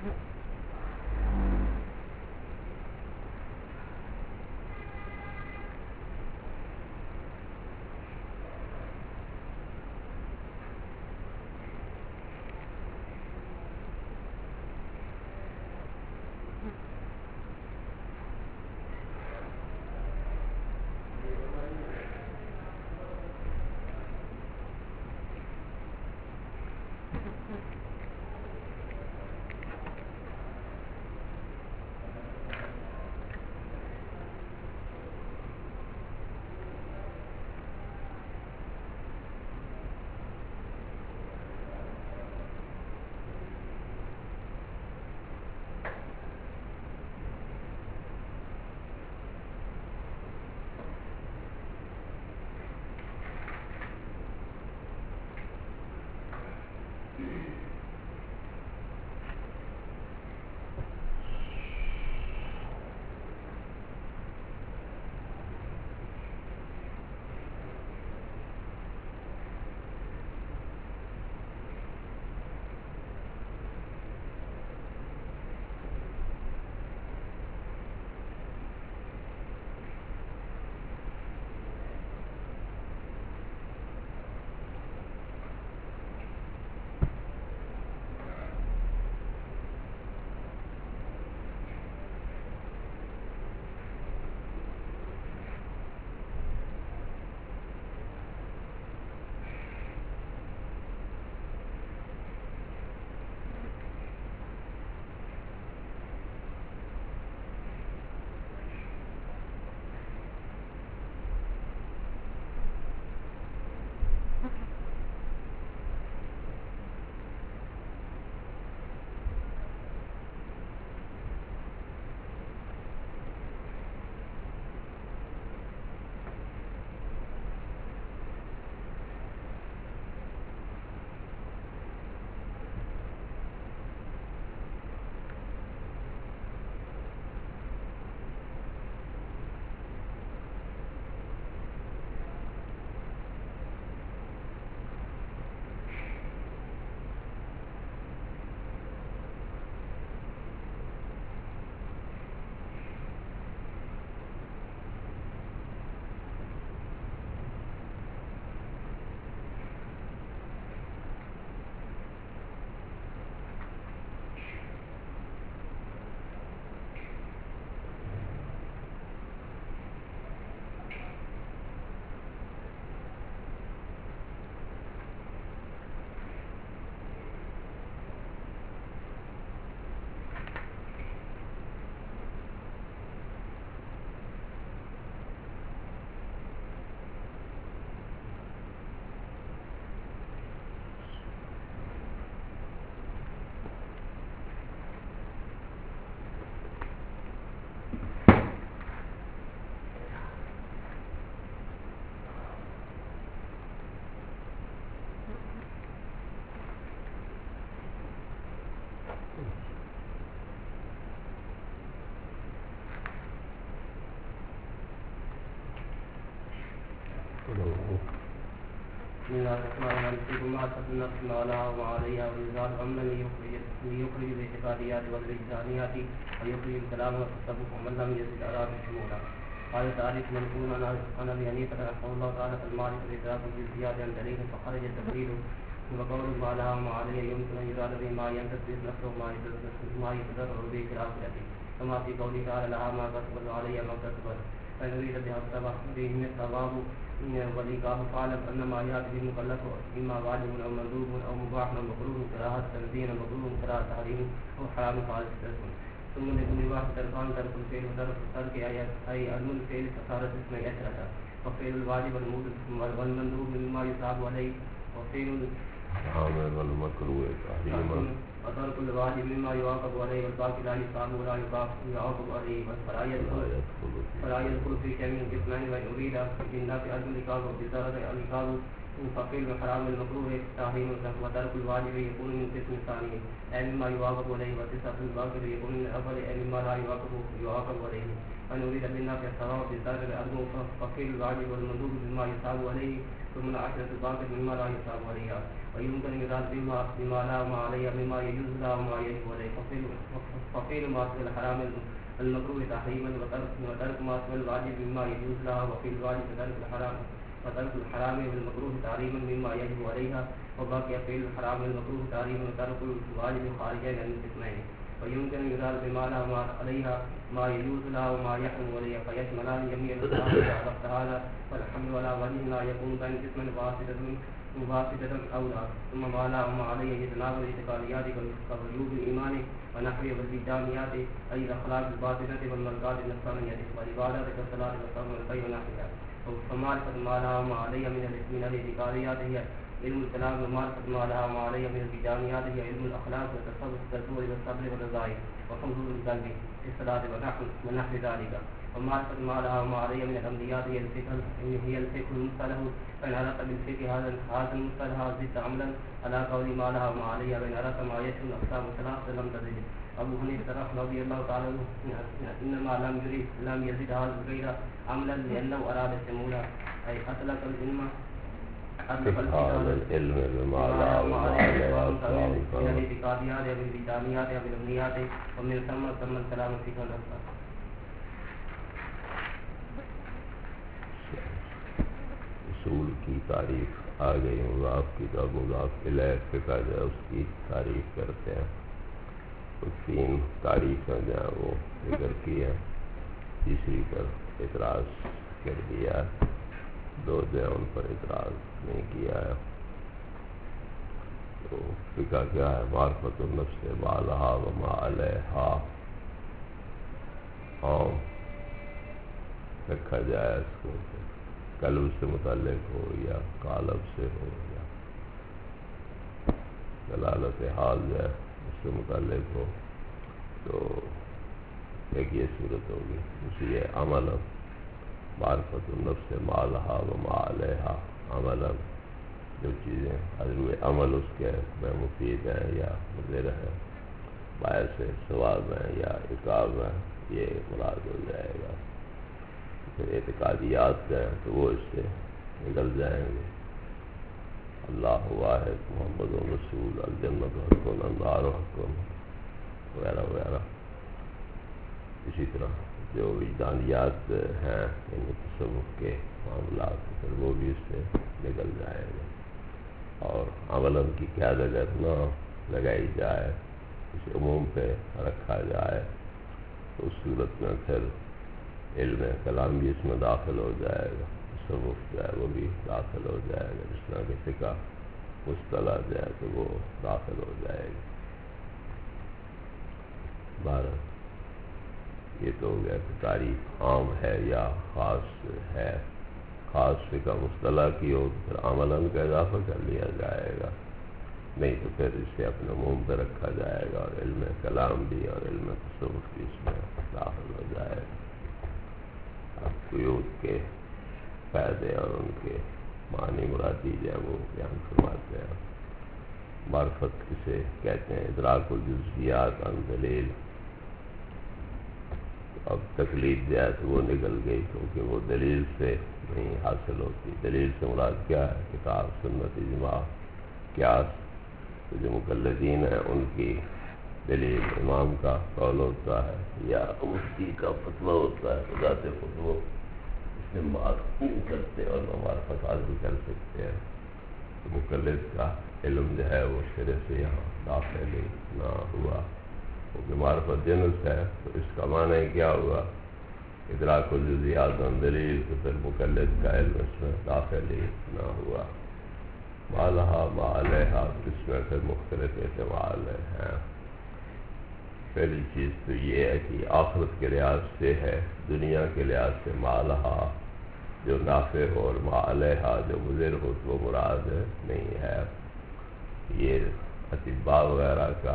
بسم الله الرحمن الرحيم فيكم معرفة النفس ما لها وعليها والإزار أمنا ليخرج الاعتقاديات والوجدانيات ويخرج الكلام والتصوف ومن لم يزد أراد شمولا. قال تعريف منقول عن أبي حنيفة رحمه الله تعالى فالمعرفة الإدراك بالزيادة عن دليل فخرج التقليد وقول ما لها وما عليها يمكن أن يراد به ما ينتسب نفسه ما يتضرر به في الآخرة كما في قوله تعالى لها ما كسبت وعليها ما كسبت فإن يريد بها الثواب والإيقاف فاعلم أن ما يأتي به المكلف إما واجب أو مندوب أو مباح أو مكروه كراهة تنزيه أو مكروه كراهة تحريم أو حرام خالص ترك. ثم لكل واحد تركان ترك الفعل وترك الترك أي علم الفعل فصارت اسم أشرة وفعل الواجب والمندوب مما يصاب عليه وفعل حرام والمكروه تحريما وترك الواجب مما يعاقب عليه والباقي لا يصاب ولا يعاقب عليه فلا يدخل في شيء من القسمين وإن أريد بالناس أجل العقاب وبالضرر العقاب فقيل الحرام المكروه تحريم وترك الواجب يكون من قسم ثاني أي مما يواقب عليه وتسعة الواجب يكون من أول أي مما لا يواقب عليه فنريد بالنافع الثواب بالترك الأرض فقيل الواجب والمندوب بما يصاب عليه ثم العشرة الباقي مما لا يصاب عليها ويمكن يراد بما لا ما عليه مما يجوز لا وما يجب عليه فقيل ما في الحرام المكروه تحريما وترك ما في الواجب مما يجوز لها وفي الواجب وترك الحرام والمكروه تحريما مما يجب عليها وباقي فعل الحرام والمكروه تحريما وترك الواجب خارجا عن الاثنين ويمكن يراد بما لا ما عليها ما يجوز لها وما يحرم عليها فيشملان جميع الأحكام تعالى والحمد على وجه لا يكون بين قسم واسطة أولى ثم ما لا وما عليه يتناول الاعتقاديات كوجوب الإيمان ونحوه والبدانيات أي الأخلاق الباطنة والملكات النفسانية والعبادات كالصلاة والصوم والبيع ونحوها فمعرفة ما لا وما عليه من الاعتقاديات هي علم الكلام ومعرفة ما لا وما عليه من البدانيات هي علم الأخلاق والتصوف والتدبر والصبر والرضاء وحضور القلب في الصلاة ونحو ذلك ومعرفة ما لا وما عليه من الأمريات هي الفقه المصطلح فإن أردت بالفقه هذا المصطلح زدت عملا على قول ما لا وما عليه وإن أردت ما يشمل الأقسام الثلاثة لم تزد أبو حنيفة رضي الله تعالى عنه إنما لم يزد هذا غير عملا لأنه أراد شمولها أي أطلق العلم العلم بما لا وما عليه من الاعتقاديات والبدانيات والأمنيات ومن ثم الكلام في كل أسباب. اصول کی تعریف آ گئی مضاف کی تو مضاف الیہ فقہ جو ہے اس کی تعریف کرتے ہیں. کچھ 3 تعریفیں جو ہیں وہ ذکر کی ہیں, تیسری پر اعتراض کر دیا ہے, 2 جو ہے ان پر اعتراض نہیں کیا ہے. تو فقہ کیا ہے؟ معرفت النفس ما لہا وما علیہا عام رکھا جائے اس کو, قلب سے متعلق ہو یا قالب سے ہو یا دلالت حال جو ہے اس سے متعلق ہو, تو ایک یہ صورت ہوگی. اسی ہے عمل معرفت النفس ما لہا وما علیہا عمل, جو چیزیں حضر عمل اس کے میں مفید ہیں یا مضر ہیں, باعث ثواب ہیں یا عقاب ہیں, یہ مراد ہو جائے گا. پھر اعتقادیات ہیں تو وہ اس سے نکل جائیں گے. اللہ واحد, محمد رسول, الجنت حق, النار حق وغیرہ وغیرہ. اسی طرح جو وجدانیات ہیں یعنی تصوف کے معاملات, پھر وہ بھی اس سے نکل جائیں گے. اور عملاً کی قید اگر نہ لگائی جائے, اسے عموم پہ رکھا جائے, تو اس صورت میں پھر علم کلام بھی اس میں داخل ہو جائے گا, تصوف جو ہے وہ بھی داخل ہو جائے گا, جس طرح کہ فقہ مصطلح جو ہے تو وہ داخل ہو جائے گا. 12 یہ تو ہو گیا کہ تعریف عام ہے یا خاص ہے. خاص فقہ مصطلح کی ہو تو پھر عملاً کا اضافہ کر لیا جائے گا, نہیں تو پھر اسے اپنے عموم پہ رکھا جائے گا, اور علم کلام بھی اور علم تصوف بھی اس میں داخل ہو جائے گا. قیود کے فائدے اور ان کے معنی مرادی جو ہے وہ بیان فرماتے ہیں. معرفت کسے کہتے ہیں؟ ادراک الجزئیات عن دلیل. اب تقلید جو ہے تو وہ نکل گئی, کیونکہ وہ دلیل سے نہیں حاصل ہوتی. دلیل سے مراد کیا ہے؟ کتاب, سنت, اجماع, قیاس. تو جو مقلدین ہیں ان کی دلیل امام کا قول ہوتا ہے یا مفتی کا فتویٰ ہوتا ہے. ذات خود وہ اس میں معرفت نہیں کرتے اور نہ معرفت حاصل کر سکتے ہیں. تو مقلد کا علم جو ہے وہ شرع سے یہاں داخل نہ ہوا, کیونکہ معرفت جنس ہے. تو اس کا معنی کیا ہوا؟ ادراک الجزئیات عن دلیل, تو پھر مقلد کا علم اس میں داخل ہی نہ ہوا. ما لہا ما علیہا, اس میں پھر مختلف احتمال ہیں. پہلی چیز تو یہ ہے کہ آخرت کے لحاظ سے ہے, دنیا کے لحاظ سے ما لہا جو نافع ہو اور ما علیہا جو مضر ہو تو وہ مراد نہیں ہے. یہ اطباء وغیرہ کا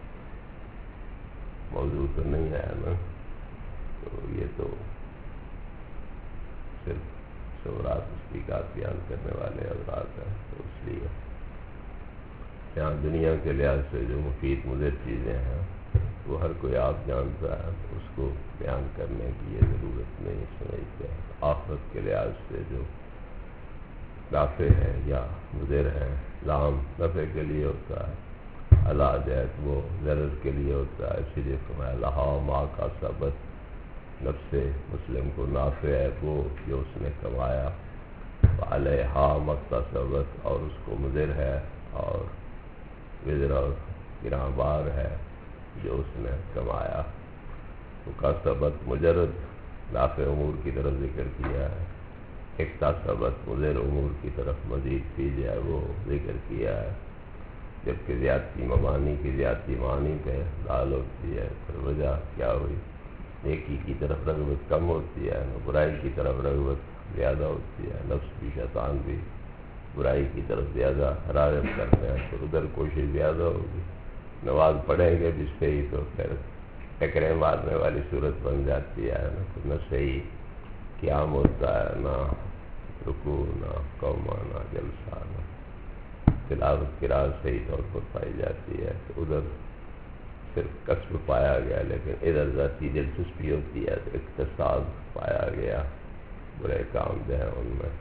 موضوع تو نہیں ہے نا, تو یہ تو صرف سے مراد تشبیہات بیان کرنے والے حضرات ہیں، تو اس لیے یہاں دنیا کے لحاظ سے جو مفید مضر چیزیں ہیں وہ ہر کوئی آپ جانتا ہے، اس کو بیان کرنے کی یہ ضرورت نہیں سمجھتے ہیں۔ آخرت کے لحاظ سے جو نافع ہے یا مضر ہے، لام نفع کے لیے ہوتا ہے، اللہ جہت وہ ضرر کے لیے ہوتا ہے، اسی لیے فرمایا لہا ما کا ثبت، نفس مسلم کو نافع ہے وہ جو اس نے کمایا، علیہا مکتسبت، اور اس کو مضر ہے اور وزر اور گراں بار ہے جو اس نے کمایا۔ مکتسبت مجرد نافع امور کی طرف ذکر کیا ہے، اکتسبت مضر امور کی طرف مزید کی جائے وہ ذکر کیا ہے، جبکہ زیادتی مبانی کی زیادتی معنی پہ دال ہوتی ہے، پھر وجہ کیا ہوئی؟ نیکی کی طرف رغبت کم ہوتی ہے، برائی کی طرف رغبت زیادہ ہوتی ہے، نفس بھی شیطان بھی برائی کی طرف زیادہ حرارت کرتے ہیں، تو ادھر کوشش زیادہ ہوگی، نماز پڑھیں گے جس پہ ہی تو پھر ٹکرے مارنے والی صورت بن جاتی ہے، نہ صحیح قیام ہوتا ہے، نہ رکوع، نہ قومہ، نہ جلسہ، نہ تلاوت قرات صحیح طور پر پائی جاتی ہے، تو ادھر صرف کسب پایا گیا، لیکن ادھر ذاتی دلچسپی ہوتی ہے تو اقتصاد پایا گیا برے کام جو ہیں ان میں۔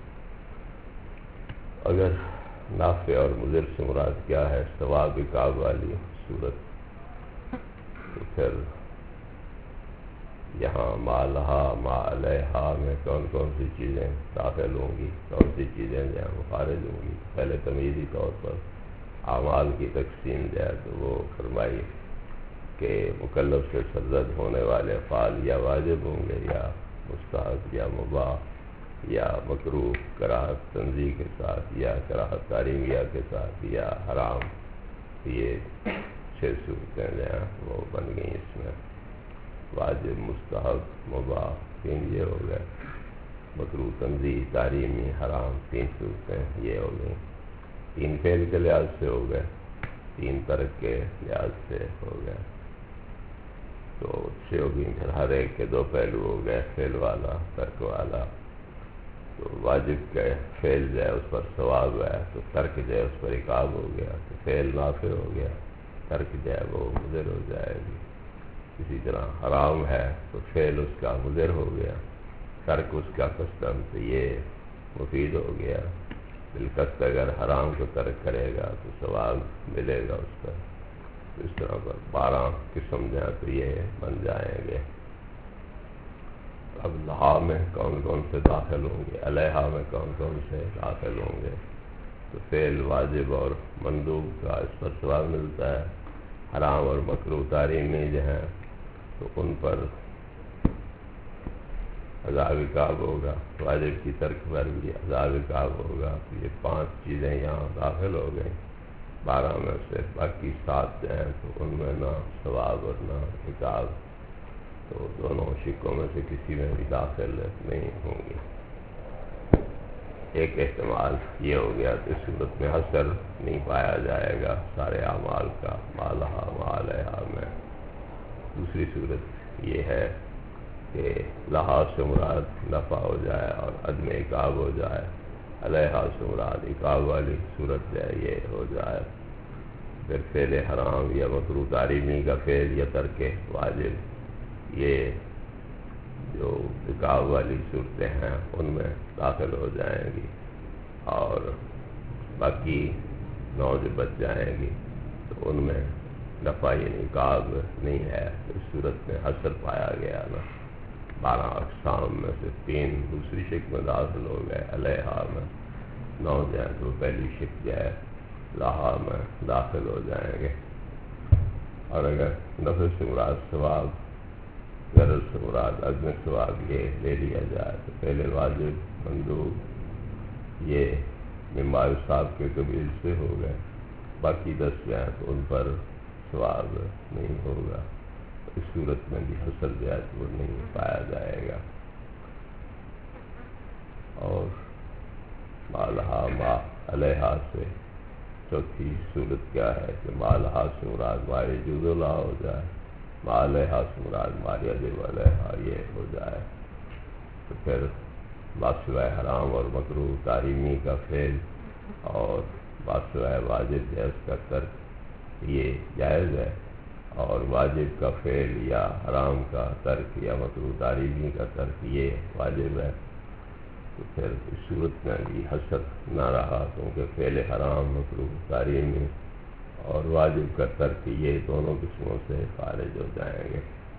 اگر نافع اور مضر سے مراد کیا ہے ثواب عقاب والی صورت، تو پھر یہاں ما لہا ما علیہا میں کون کون سی چیزیں داخل ہوں گی، کون سی چیزیں جو ہیں وہ خارج ہوں گی؟ پہلے تمیزی طور پر اعمال کی تقسیم جو ہے تو وہ فرمائی کہ مکلف سے سرزد ہونے والے افعال یا واجب ہوں گے یا مستحب یا مباح یا مکروہ کراہت تنزیہ کے ساتھ یا کراہت تحریمیہ کے ساتھ یا حرام، یہ 6 صورتیں جو ہیں وہ بن گئیں اس میں، واجب مستحب مباح 3 یہ ہو گئے، مکروہ تنزیہ تحریمی حرام 3 صورتیں یہ ہو گئیں، 3 فعل کے لحاظ سے ہو گئے، 3 ترک کے لحاظ سے ہو گئے، تو 6 ہو گئی، پھر ہر ایک کے 2 پہلو ہو گئے، فعل والا ترک والا، تو واجب کا فعل جو ہے اس پر ثواب ہے، تو ترک جو ہے اس پر عقاب ہو گیا، تو فعل نافع ہو گیا، ترک جو ہے وہ مضر ہو جائے گی۔ اسی طرح حرام ہے تو فعل اس کا مضر ہو گیا، ترک اس کا قصداً تو یہ مفید ہو گیا، بالقصد اگر حرام کو ترک کرے گا تو ثواب ملے گا اس کا، اس طرح پر 12 قسم جو ہے تو یہ بن جائیں گے۔ اب لہا میں کون کون سے داخل ہوں گے، علیہا میں کون کون سے داخل ہوں گے؟ تو فعل واجب اور مندوب کا اس پر ثواب ملتا ہے، حرام اور مکروہ تحریمی جو ہیں تو ان پر عذاب عقاب ہوگا، واجب کی ترک پر بھی عذاب عقاب ہوگا، تو یہ 5 چیزیں یہاں داخل ہو گئیں 12 میں سے، باقی 7 جو ہیں تو ان میں نہ ثواب اور نہ عقاب، تو دونوں شقوں میں سے کسی میں بھی داخل نہیں ہوں گی۔ ایک احتمال یہ ہو گیا کہ اس صورت میں حصر نہیں پایا جائے گا سارے اعمال کا ما لہا ما علیہا میں۔ دوسری صورت یہ ہے کہ لہا سے مراد نفع ہو جائے اور عدم عقاب ہو جائے، علیہا سے مراد عقاب والی صورت جو ہے یہ ہو جائے، پھر فعل حرام یا مکروہ تحریمی کا فعل یا ترک واجب یہ جو عقاب والی صورتیں ہیں ان میں داخل ہو جائیں گی، اور باقی 9 جو بچ جائیں گی تو ان میں نفع یعنی عقاب نہیں ہے، اس صورت میں حصر پایا گیا نا، 12 اقسام میں سے 3 دوسری شق میں داخل ہو گئے، علیہا میں 9 جو ہیں تو پہلی شق جو ہے لہا میں داخل ہو جائیں گے۔ اور اگر نفع سے مراد ثواب، ضرر سے مراد عدم ثواب یہ لے لیا جائے تو پہلے واجب مندوب یہ مما صاحب کے قبیل سے ہو گئے، باقی 10 جو ہیں تو ان پر ثواب نہیں ہوگا، اس صورت میں بھی حصر جو ہے وہ نہیں پایا جائے گا۔ اور ما لہا ما علیہا سے چوتھی صورت کیا ہے کہ ما لہا سے مراد ما یجوز لہا ہو جائے، ما علیہا سے مراد ما یجب علیہا یہ ہو جائے، تو پھر باسوائے حرام اور مکروہ تحریمی کا فعل اور باسوائے واجب یا اس کا ترک یہ جائز ہے، اور واجب کا فعل یا حرام کا ترک یا مکروہ تحریمی کا ترک یہ واجب ہے، تو پھر اس صورت میں بھی حسر نہ رہا، کیونکہ فعل حرام مکروہ تحریمی اور واجب کا ترک یہ دونوں قسموں سے خارج ہو جائیں گے۔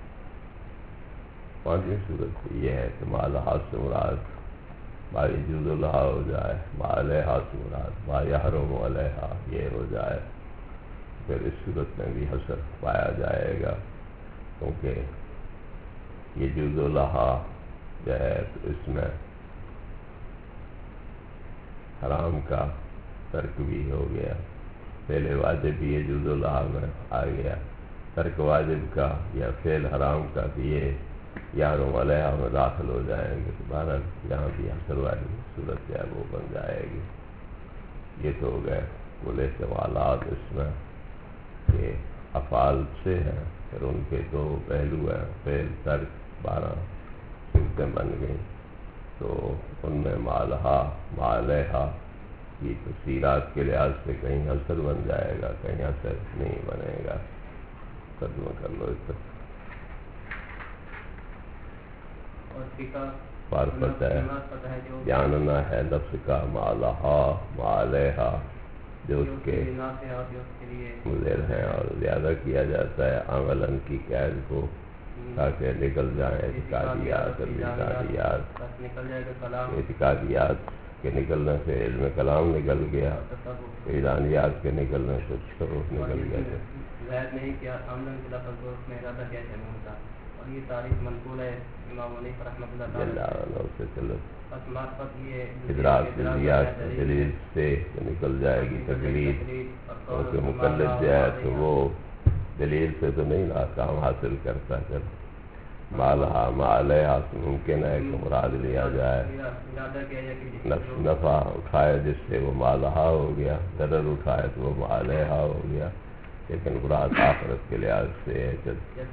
پانچویں صورت یہ ہے کہ ما لہا سے مراد ما یجوز لہا ہو جائے، ما علیہا سے مراد ما یحرم علیہا یہ ہو جائے، پھر اس صورت میں بھی حسر پایا جائے گا، کیونکہ یجوز لہا جو ہے تو اس میں حرام کا ترک بھی ہو گیا، فعل واجب بھی یجوز لہا میں آ گیا، ترک واجب کا یا فعل حرام کا بھی یہ یحرم علیہا میں داخل ہو جائیں گے، تو بہرحال یہاں بھی حسر والی صورت ہے وہ بن جائے گی۔ یہ تو ہو گئے کل احتمالات اس میں کہ افعال سے ہیں، پھر ان کے دو پہلو ہیں، فعل ترک 12 صورتیں بن گئیں، تو ان میں ما لہا ما علیہا کی تفصیلات کے لحاظ سے کہیں حسر بن جائے گا، کہیں حسر نہیں بنے گا۔ ترجمہ کر لو اس پر معرفت ہے، جاننا ہے نفس کا ما لہا ما علیہا جو اس کے مضر ہیں، اور زیادہ کیا جاتا ہے عملاً کی قید کو تاکہ نکل جائیں اعتقادیات اور اعتقادیات کے نکلنے سے علم کلام نکل گیا، ایرانیات کے نکلنے سے تصوف نکل گیا۔ ظاہر نہیں کیا عملاً کے لفظ کو اس میں ارادہ کیا جنون تھا، اور یہ تاریخ منقول ہے امام حنیفہ رحمۃ اللہ تعالیٰ۔ ادراک دلیل سے نکل جائے گی تقلید، کیونکہ مقلد جو ہے تو وہ دلیل سے تو نہیں کام حاصل کرتا، کر ما لہا ما علیہا سے ممکن ہے کہ مراد لیا جائے نفس نفع اٹھائے جس سے وہ ما لہا ہو گیا، ضرر اٹھائے تو وہ ما علیہا ہو گیا، لیکن مراد آخرت کے لحاظ سے ہے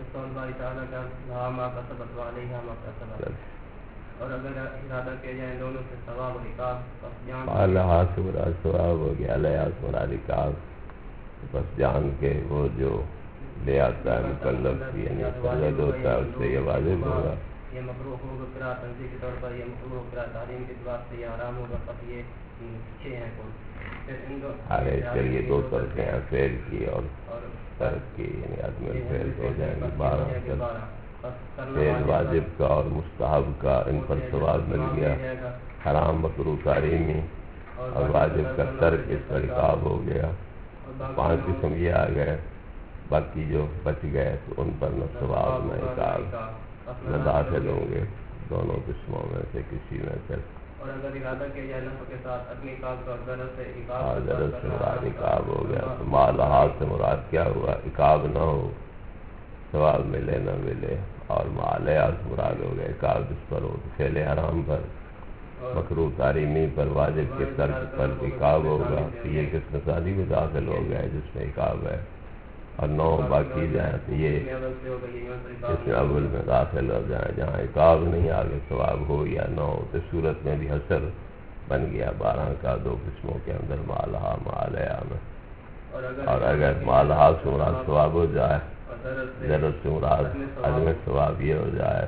اور اگر ارادہ کیا جائے دونوں سے ثواب اور عقاب، ما لہا سے مراد ثواب ہو گیا، علیہا سے مراد عقاب، بس جان کے وہ جو لے آتا ہے مکلف یعنی سرزد ہوتا ہے اس سے یہ واجب ہوگا، یہ مکروہ ہوگا قرأ تنزیہ کے طور پر، یہ مکروہ قرأ تعلیم کے اعتبار سے یہ حرام ہوگا، تب یہ چھ ہیں کل یہ دو طرفیں ہیں فعل کی اور ترک کی، یعنی عدم فعل ہو جائیں گے 12۔ فعل واجب کا اور مستحب کا ان پر ثواب مل گیا، حرام مکروہ تحریمی اور واجب کا ترک اس پر عقاب ہو گیا، 5 قسم یہ آ گئے، باقی جو بچ گئے تو ان پر نہ ثواب نہ عقاب نہ داخل ہوں گے، دونوں قسموں میں سے کسی میں سے۔ اور اگر ارادہ کیا جائے نفع کے ساتھ اپنی عقاب کا ضرر سے ضرر سے مراد عقاب ہو گیا، تو ما لہا سے مراد کیا ہوا، عقاب نہ ہو، ثواب ملے نہ ملے، اور ما علیہا سے مراد ہو گیا عقاب جس پر ہو، فعل حرام پر مکروہ تحریمی پر واجب کے ترک پر عقاب ہوگا، تو یہ قسم ثانی میں داخل ہو گیا جس میں عقاب ہے، اور 9 باقی جائیں تو یہ اس میں اول میں داخل ہو جائیں جہاں عقاب نہیں آگے ثواب ہو یا نہ ہو، تو صورت میں بھی حسر بن گیا 12 کا 2 قسموں کے اندر ما لہا ما علیہا میں۔ اور اگر ما لہا سے مراد ثواب ہو جائے، ضرورت سے مراد عدم ثواب یہ ہو جائے،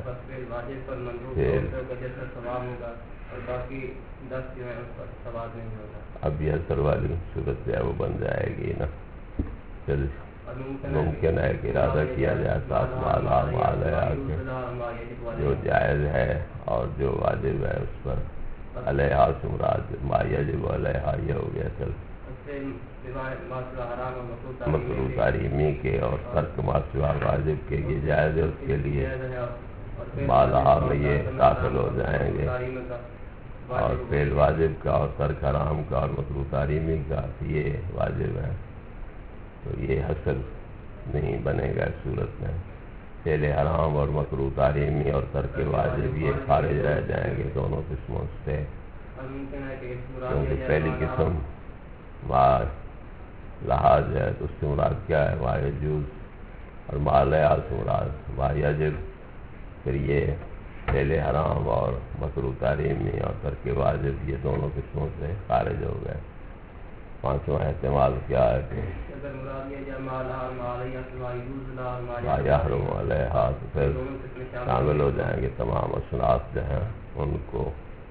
اب یہ حسر والی صورت ہے وہ بن جائے گی نا، پھر ممکن ہے کہ ارادہ کیا جائے ساتھ ما لہا ما علیہا کے جو جائز ہے اور جو واجب ہے اس پر علیہا سے مراد ما یجب علیہا یہ ہو گیا، چل مکروہ تحریمی کے اور ترک ما سوا واجب کے یہ جائز ہے، اس کے لیے ما لہا میں یہ داخل ہو جائیں گے، اور فعل واجب کا اور ترک حرام کا اور مکروہ تحریمی کا یہ واجب ہے، تو یہ حسر نہیں بنے گا اس صورت میں، فعل حرام اور مکروہ تحریمی اور ترک واجب یہ خارج رہ جائیں گے دونوں قسموں سے، کیونکہ پہلی قسم ما لہا ہے تو اس سے مراد کیا ہے ما یجوز، اور ما علیہا سے مراد ما یجب، پھر یہ فعل حرام اور مکروہ تحریمی اور ترک واجب یہ دونوں قسموں سے خارج ہو گئے. پانچواں احتمال کیا ہے کہ ما یحرم علیہا تو پھر شامل ہو جائیں گے تمام اصناف جو ہیں ان کو.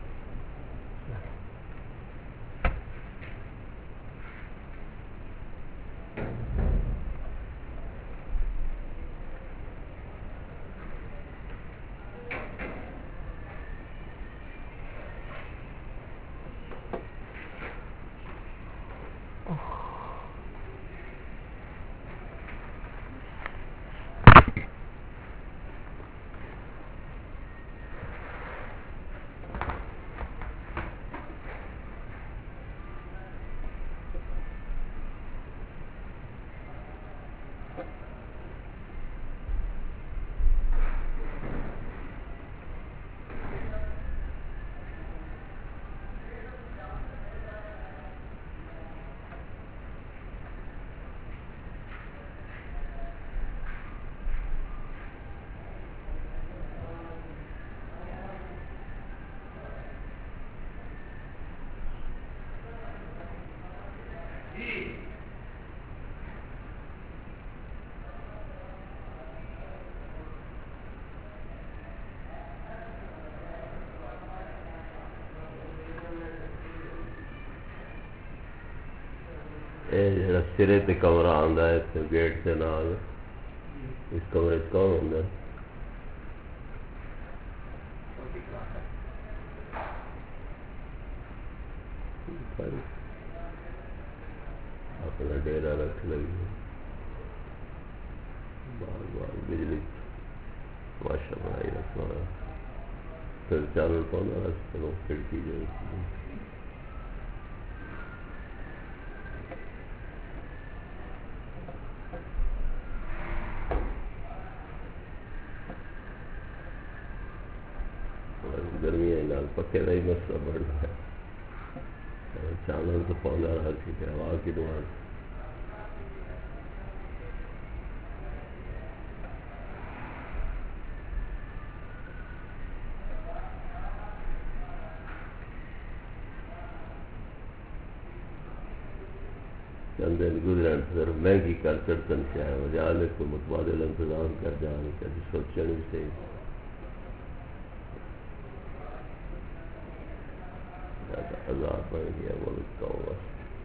جڑا سرے تے کمرہ آندا ہے تے گیٹ دے نال اس کمرے چ کون ہوندا ہے؟ اپنا ڈیرا رکھ لگی بار بار بجلی ماشا بنائی رکھنا پھر چل پاؤں چلو کھڑکی جو گرمی پکے کا ہی مسئلہ بڑھ گیا. چانل تو پودا رہا سی کہ ہوا کی دعا چند دن گزرن پھر مہنگی کر چڑھتن چاہے وجہ کو متبادل انتظام کر جانے کا سوچنے سے عذاب بڑھ گیا ملک کا ہوا.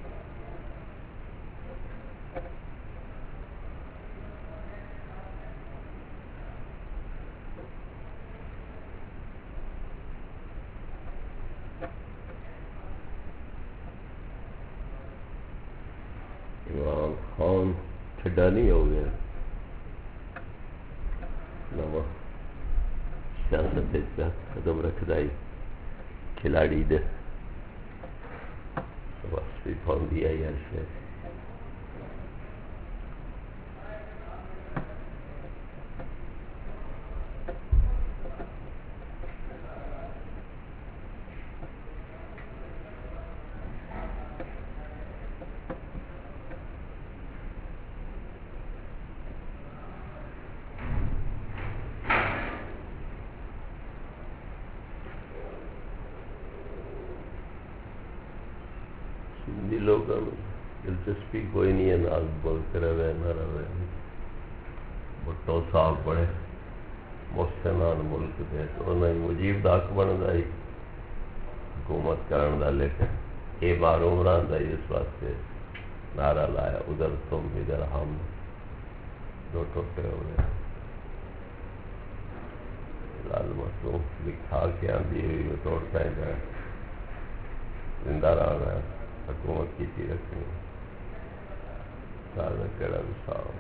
عمران خان ٹھڈا نہیں ہو گیا نو سیاست قدم رکھتا ہی کھلاڑی دے بس بھی پھون دیا ہی ہر شے لوگ دلچسپی کوئی نہیں ہے نال بولتے رہے نہ رہے بٹو صاحب بڑے محسنان ملک دے تو انہیں مجیب داک بن دائی حکومت کرن دا لیکن اے بار عمران دائی اس واسطے نعرہ لایا ادھر تم ادھر ہم دو ٹوٹے ہوئے لال مصروم لکھا کے آندھی ہوئی توڑ پہ گئے زندہ رہنا ہے حکومت کی تھی رکھنی سال میں کیڑا بھی ساؤ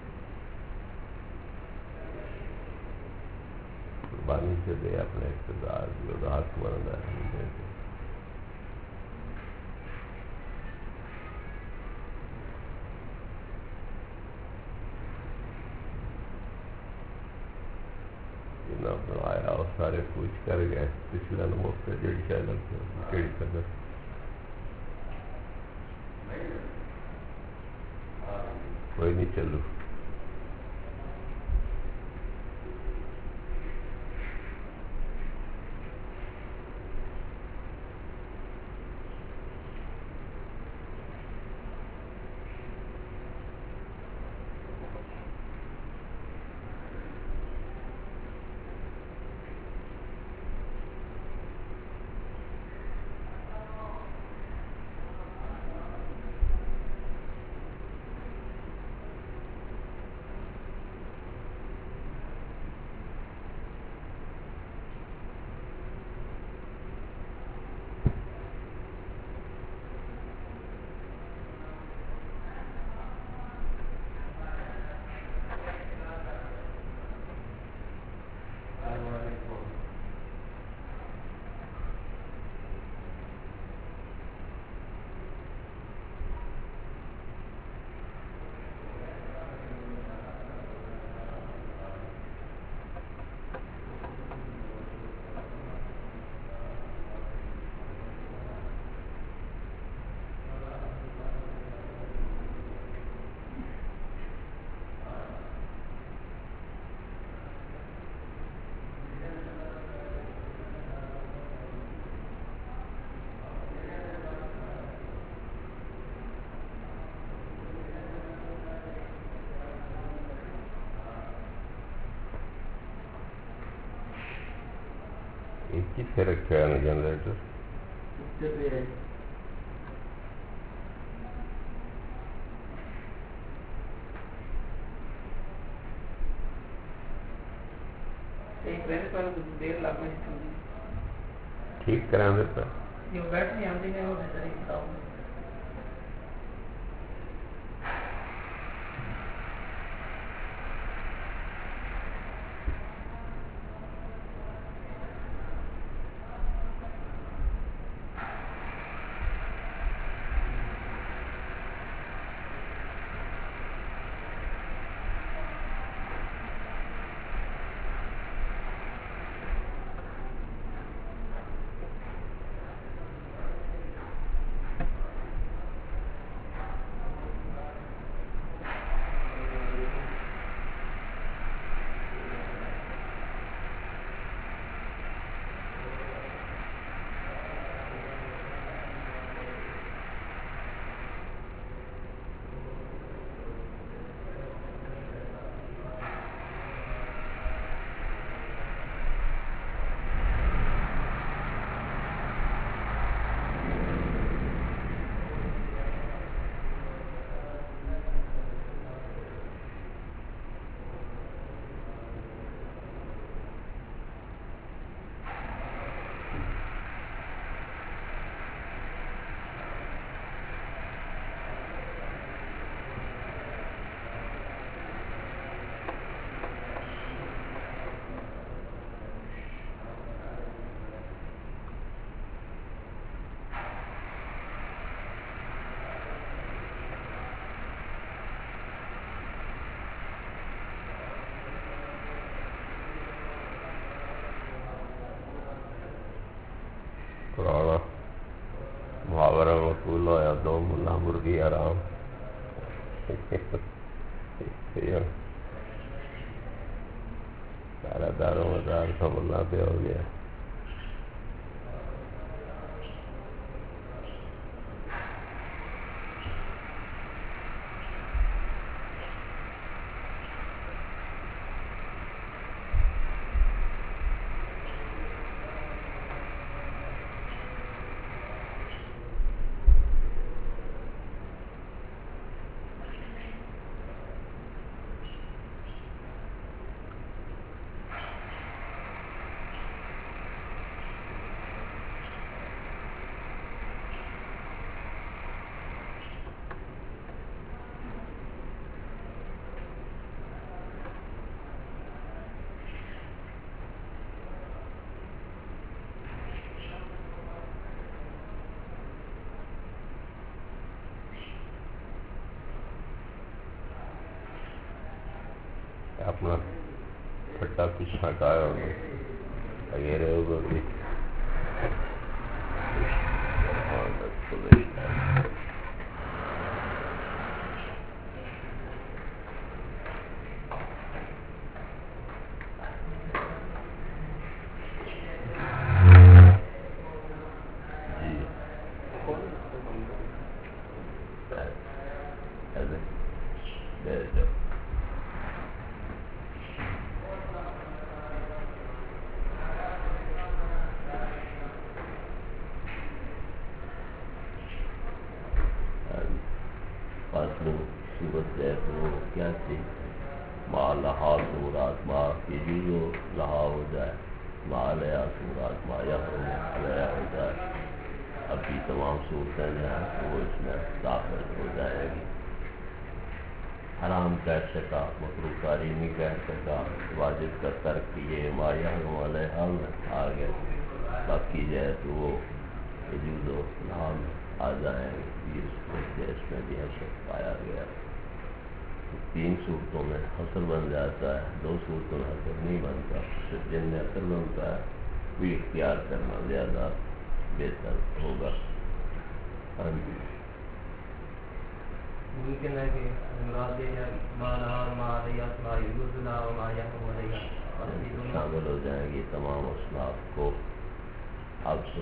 قربانی سے دے اپنے اقتدار جو حق بننا ہے دے دے. جناب بنایا اور سارے پوچھ کر گئے پچھلے موقع جڑی شاید کیڑی قدر کوئی نہیں چلو کتنے رکھے ہیں جنریٹر؟ ٹھیک کرا دیتا پرانا محاورہ مقول ہوا دو ملا مرغی آرام سارا دارو مدار سب اللہ پہ ہو گیا. اپنا پھٹا پیچھا ہٹایا اگیرے ہوگا بھی صورت ہے تو کیا تھی ماں لہا سورات ماں کی جو لہا ہو جائے ماں لیا سورات ماں یا لیا ہو جائے. اب کی تمام صورتیں جو ہیں وہ اس میں داخل ہو جائے گی. حرام کہہ سکا مکروہ کاری نہیں کہہ سکا واجب کا ترک کیے ما یحرم علیہ آ گئے. باقی جو ہے تو وہ وجود و لہا میں آ جائیں گے. اس میں بھی حسر پایا گیا. تین صورتوں میں حسر بن جاتا ہے, دو صورتوں میں حسر نہیں بنتا. صرف جن میں حسر بنتا ہے وہ اختیار کرنا زیادہ بہتر ہوگا. ممکن ہے کہ مراد یہ ہے شامل ہو جائیں گی تمام اصناف کو. اب سے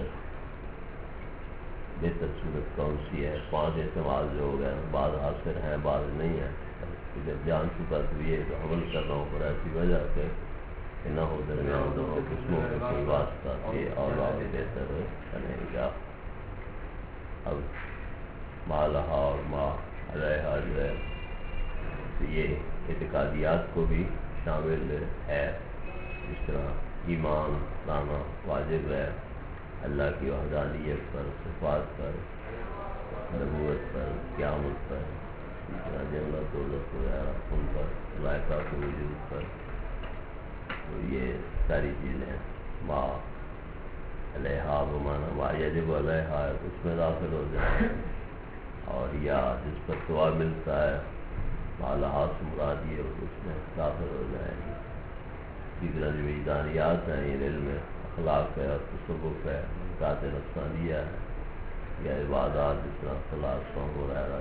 بہتر صورت کون سی ہے؟ 5 احتمال جو ہو گئے, بعض حاصل ہیں بعض نہیں ہیں. جب جان چکا تو یہ تو حمل کر رہا ہوں پر ایسی وجہ کہ نہ ہو درمیان دونوں قسموں کا کوئی واسطہ کہ اولا بہتر بنے گا. اب ما لہا اور ما علیہا جو ہے یہ اعتقادیات کو بھی شامل ہے. اس طرح ایمان لانا واجب ہے اللہ کی وحدانیت پر، صفات پر، نبوت پر، قیامت پر، اس طرح جنت دولت وغیرہ ان پر، ملائکہ کے وجود پر. تو یہ ساری چیزیں ما علیہا بمانا ما یجب علیہا اس میں داخل ہو جائیں، اور یا جس پر دعا ملتا ہے ما لہا سے مراد یہ اس میں داخل ہو جائیں گے. اسی طرح جو وجدانیات ہیں یہ علم اخلاق ہے اور تصوف ہے، ذات نفسانیہ ہے، یا عبادات جس طرح صلاۃ وغیرہ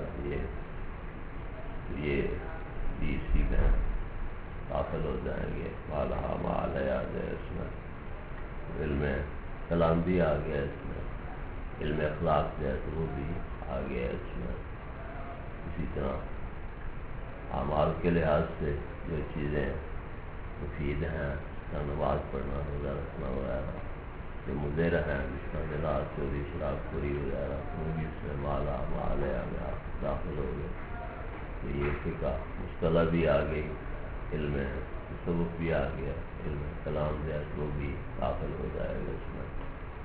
یہ بھی اسی میں داخل ہو جائیں گے. ما لہا ما علیہا جو ہے اس میں علم کلام بھی آ گیا، اس میں علم اخلاق جو ہے تو وہ بھی آ گیا اس میں. اسی طرح اعمال کے لحاظ سے جو چیزیں مفید ہیں، اس کا نماز پڑھنا، روزہ رکھنا وغیرہ، جو مضر ہیں جس طرح زنا، چوری، شراب خوری وغیرہ، وہ بھی اس میں ما لہا ما علیہا میں داخل ہو گئے. تو یہ فقہ مصطلح بھی آ گئی، علم تصوف بھی آ گیا، علم کلام جو ہے وہ بھی داخل ہو جائے گا اس میں.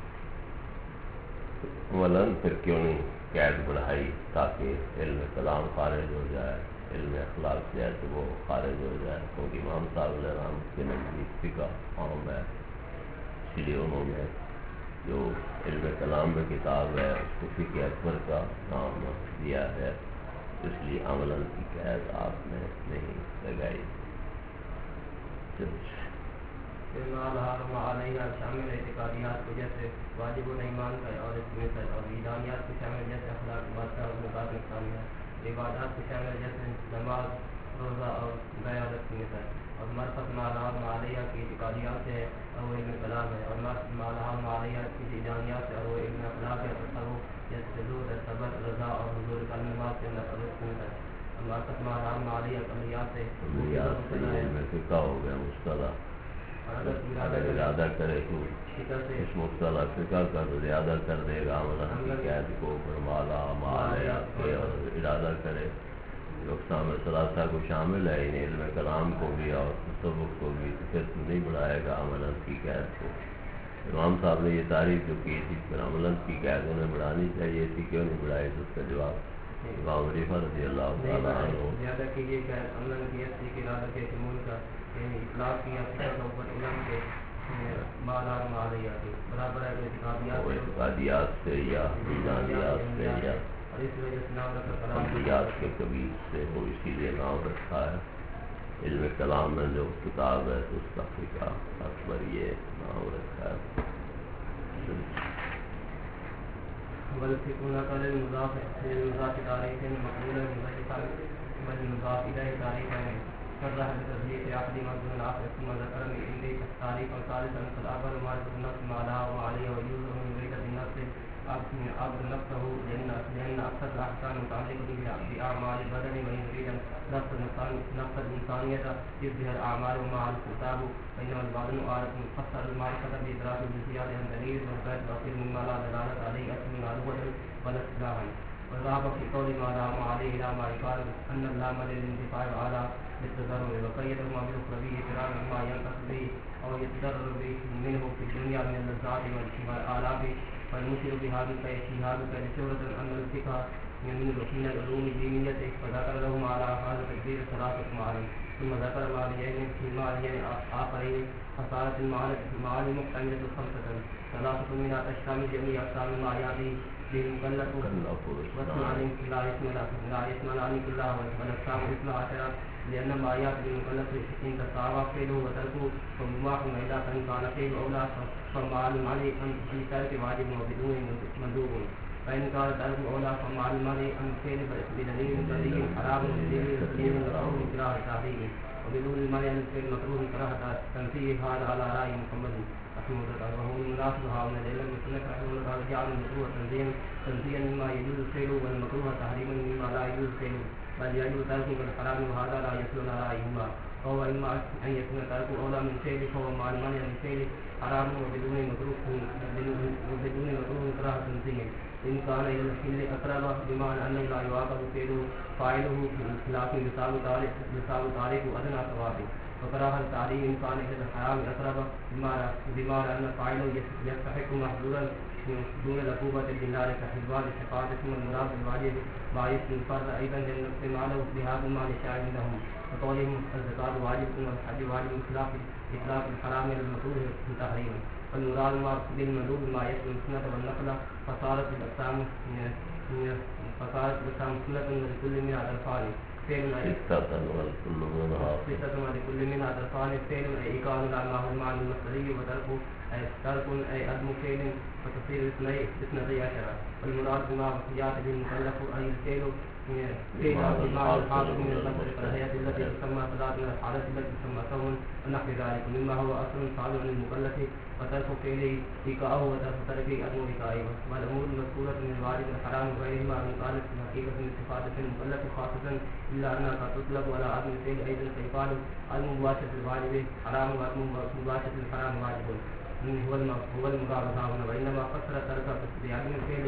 ولن پھر کیوں نہیں قید بڑھائی تاکہ علم کلام خارج ہو جائے، علم اخلاق جو ہے تو وہ خارج ہو جائے، کیونکہ امام صاحب علیہ السلام کے نزدیک فقہ عام ہے. اس لیے انہوں نے جو علم کلام میں کتاب ہے اس کو فقہ اکبر کا نام دیا ہے، اس لیے عملاً کی قید آپ نے نہیں لگائی. ما لہا ما علیہا شامل اعتقادیات کو جیسے واجب الایمان کا اور اس میں اور وجدانیات کو شامل جیسے اخلاق بادشاہ اور ذات نفسانیہ، عبادات کو شامل جیسے نماز، روزہ اور بیع اور مثل. اور معرفت ما لہا ما علیہا کی اعتقادیات سے ہے اور وہ علم کلام ہے، اور معرفت ما لہا ما علیہا کی وجدانیات سے اور وہ علم اخلاق ہے. تصوف جیسے زہد، صبر، رضا اور حضور کا نماز سے اور سنت ہے. اور معرفت ما لہا ما علیہا قبلیات سے علم فقہ ہو گیا مصطلح. اگر ارادہ کرے تو اس مصطلح فقہ کا تو زیادہ کر دے گا عملاً کی قید کو. ما لہا ما علیہا سے اور ارادہ کرے اقسام ثلاثہ کو شامل ہے، یعنی علم کلام کو بھی اور تصوف کو بھی، تو پھر تو نہیں بڑھائے گا عملاً کی قید کو. امام صاحب نے یہ تعریف جو کی تھی پھر عملاً کی قید انہیں بڑھانی چاہیے تھی، کیوں نہیں بڑھائی؟ تو اس کا جواب امام حنیفہ رضی اللہ تعالیٰ عنہ زیادہ کیجیے کہ عملاً کی اصلی کی ارادہ کے شمول کا یعنی اطلاق کیا فقہ کے اوپر علم کے ما لہا ما علیہا کے برابر ہے اعتقادیات سے یا وجدانیات سے یا اور اس وجہ سے نام رکھا کلام عملیات کے قبیل سے وہ اسی لیے نام رکھا ہے. علم کلام میں جو کتاب ہے تو اس کا فقہ اکبر یہ نام رکھا ہے. والفقه نقل المضاف تاریخ مقبول مضافا والمضاف الیہ تاریخ صرح بتصدیق احد مضمون الاخر ثم ذکر من عنده تاریخ ثالثا فالأول معرفة النفس ما لها وما عليها ويجوز من غيرة النفس عبد نفسه لأن أكثر الأحكام متعلقة بأعمال البدن وإن يريد نفس الإنسانية يشبه الأعمال مع الكتاب فإنما البدن آلة مفسر المعرفة بإدراك الجزئيات عن دليل وغير باطل مما لا دلالة عليه أصلا لغة ولا اصطلاحا. وذهب في قول ما لا ما عليه لا ما يقال أن اللام للانتفاع على بالتضرر وقيده ما بالأخروي اعتراض ما ينقص به أو يتضرر به منه في الدنيا من اللذات والآلام فالمشير بهذا شهرة أن الفقه من العلوم الدينية فذكر لهم على هذا تقدير ثلاثة معالم ثم ذكر معالين آخرين فصارت المعالم مكتملة خمسة ثلاثة منها تشتمل جميع أقسام المعيات للمكلف واثنان لا يشملان كلها والأقسام 12 لأن المعيات للمكلف إن تساوى فعله وتركه فمباح إذا كان فعله أولى فمعلوم عليه أن ترك واجب وبدون مندوب فإن كان ترك أولى فمعلوم عليه أن فعل بدليل قضي حرام بدليل سليم أو إكراه تعظيم وبدون المنع أن فعل مكروه كراهة تنفيه هذا على رأي محمد رحمه الله وهو مناسب هؤلاء العلم المسلك رحمه الله جعل المكروه تنزيها مما يجوز فعله والمكروه تحريما مما لا يجوز فعله بل يجوز تركه بالحرام وهذا لا يصل على رأيهما فهو إما أن يكون ترك أولى من فعله فهو مع المنع من فعله حرام وبدون مكروه كراهة زين. إن كان إلى الحل أقرب بمعنى أنه لا يعاقب فاعله لكن يصاب تارك أدنى ثوابه. وكراهة التعليم إن كان إلى الحرام أقرب بمعنى أن فاعله يستحق محظورا دون العقوبة بالنار كحلوان الشفاعة. ثم المراد بالواجب باعث الفرد أيضا للنفس ماله بهذا المعنى شاهد لهم وقولهم الزكاة واجب والحج واجب إطلاق الحرام إلى المكروه تحريما. والمراد بالمندوب ما يشمل السنة والنقل فصارت الأقسام سنة لكل منها طرفان فعل لكل منها طرفان فعل إيقان ما هو المعنى المصدري وترك أي عدم فعل فتصير اثنتي عشرة. والمراد بما يأتي بالمكلف أي الفعل بمعنى الحاصل من البشر كالحياة التي تسمى صلاة من الحالة التي تسمى صوم ونحو ذلك مما هو أصل صادر عن المكلف وترك فعله إيقاعه وترك تركه عدم إيقاعه. والأمور المذكورة من الواجب والحرام وغيرهما من قالت في حقيقة من صفات المكلف خاصة إلا أنها قد تطلق على عدم الفعل أيضا فيقال عدم مباشرة الواجب حرام وعدم مباشرة الحرام واجب هو المراد هنا. وإنما فسر ترك بعدم الفعل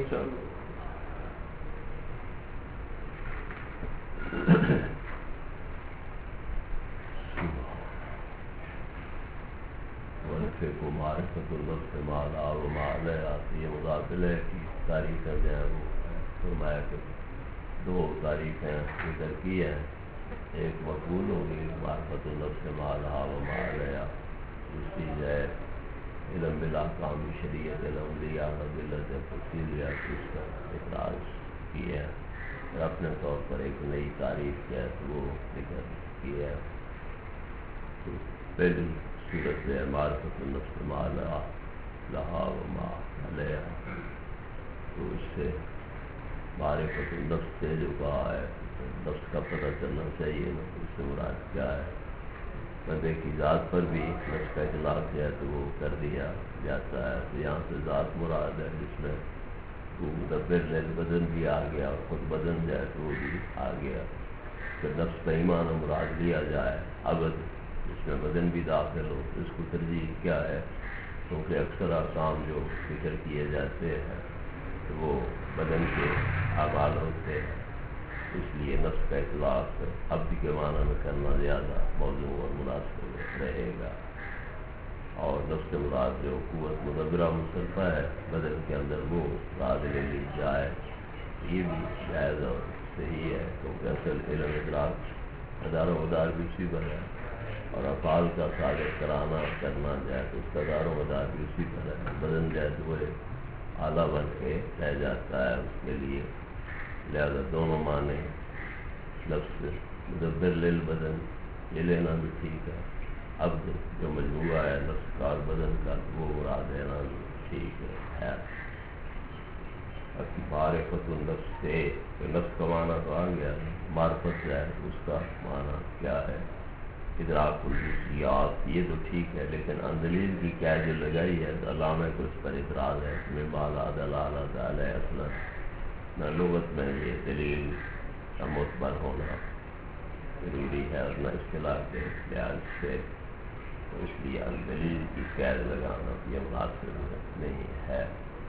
والفقه معرفة النفس ما لها وما عليها. یہ مقابلے کی تاریخیں جو ہیں وہ فرمایا کہ دو تاریخیں ذکر کی ہیں. ایک مقبول ہوگی معرفت النفس ما لها وما عليها. دوسری جو ہے علم بالاحکام شریعت العملیہ ادلۃ تفصیلیہ اس کا اخراج کیے ہیں اور اپنے طور پر ایک نئی تاریخ جو ہے وہ ذکر کی ہے. تو پہلی صورت ہے معرفت النفس ما لها وما عليها. تو اس سے معرفت النفس سے جو کہا ہے نفس کا پتہ چلنا چاہیے. اس سے مراد کیا ہے؟ بندے کی ذات پر بھی نفس کا اطلاق جو ہے تو وہ کر دیا جاتا ہے. تو یہاں سے ذات مراد ہے جس میں وہ مدبر بدن بھی آ گیا اور خود بدن جو ہے تو وہ بھی آ گیا. پھر نفس کا ایمان مراد لیا جائے ابد جس میں بدن بھی داخل ہو. اس کو ترجیح کیا ہے؟ کیونکہ اکثر کام جو ذکر کیے جاتے ہیں تو وہ بدن کے اعمال ہوتے ہیں. اس لیے نفس کا اطلاق عبد کے معنی میں کرنا زیادہ موضوع اور مناسب رہے گا. اور نفس مراد جو قوت مدبرہ مصرفہ ہے بدن کے اندر وہ مراد لے لی جائے. یہ بھی جائز اور صحیح ہے کیونکہ اصل علم ادراک ادار و مدار بھی اسی پر ہے اور افعال کا صادر کرانا کرنا جائے تو اس کا دار و مدار بھی اسی پر ہے. بدن جائے تو وہ آلہ بن کے رہ جاتا ہے اس کے لیے. لہذا دونوں معنی لفظ مدبر للبدن یہ لینا بھی ٹھیک ہے. اب جو مجموعہ ہے نفس کا اور بدن کا وہ مراد لینا بھی ٹھیک ہے. معرفت النفس سے نفس کا معنی تو آ گیا. معرفت ہے اس کا معنی کیا ہے؟ ادراک الجزیات. یہ تو ٹھیک ہے لیکن اندلیل کی کیا جو لگائی ہے تو علامہ کو اس پر اعتراض ہے میں بالا دلالت علیہ اصلا نہ لغت میں یہ دلیل کا معتبر ہونا ضروری ہے اور نہ اصطلاح کے لحاظ سے. تو اس لیے اندلیل کی قید لگانا یہ مناسب نہیں ہے.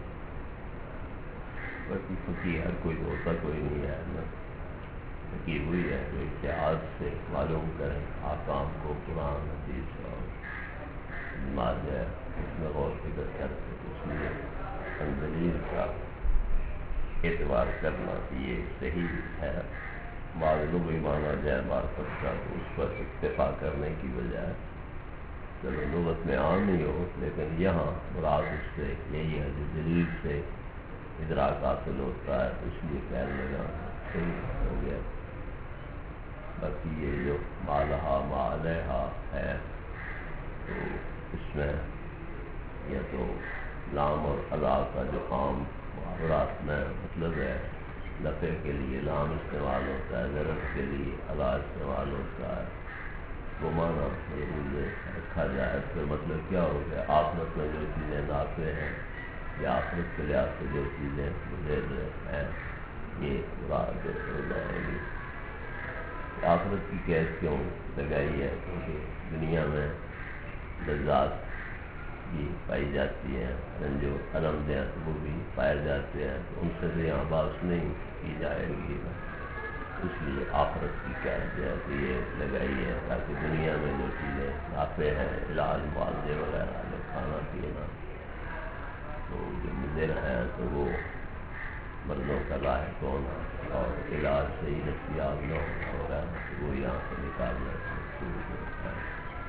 باقی فقی ہر کوئی ہوتا کوئی نہیں ہے نہ کی ہوئی ہے جو اتحاد سے معلوم کریں آکام کو قرآن حدیث اور نماز ہے اس میں غور فکر کرتے. اس لیے اندلیل کا اعتبار کرنا یہ صحیح ہے. معلوم بھی مانا جائے معرفت کا تو اس پر اکتفا کرنے کی بجائے چلو لغت میں عام نہیں ہو لیکن یہاں مراد اس سے یہی ہے جو دلیل سے ادراک حاصل ہوتا ہے تو اس لیے قید لگانا صحیح ہو گیا. باقی یہ جو ما لہا ما علیہا ہے تو اس میں یہ تو لام اور ادا کا جو عام محاورات میں مطلب ہے نفع کے لیے لام استعمال ہوتا ہے ضرب کے لیے ادا استعمال ہوتا ہے. وہ معنی ضرور رکھا جائے پھر مطلب کیا ہو گیا آخرت میں جو چیزیں نافع ہیں یا آخرت کے لحاظ سے جو چیزیں مضر ہیں یہ مراد ہو جائے گی. آخرت کی قید کیوں لگائی ہے؟ کیونکہ دنیا میں لذات بھی پائی جاتی ہیں، رنج و الم جو ہیں وہ بھی پائے جاتے ہیں، تو ان سے بھی یہاں باس نہیں کی جائے گی، اس لیے آخرت کی قید جو ہے تو یہ لگائی ہے تاکہ دنیا میں جو چیزیں نافع ہیں، علاج معالجے وغیرہ جو کھانا پینا، تو جو مضر ہیں تو وہ مردوں کا لاحق ہونا اور علاج صحیح دستیاب نہ ہونا وغیرہ، تو وہ یہاں سے نکالنا مقصود ہوتا ہے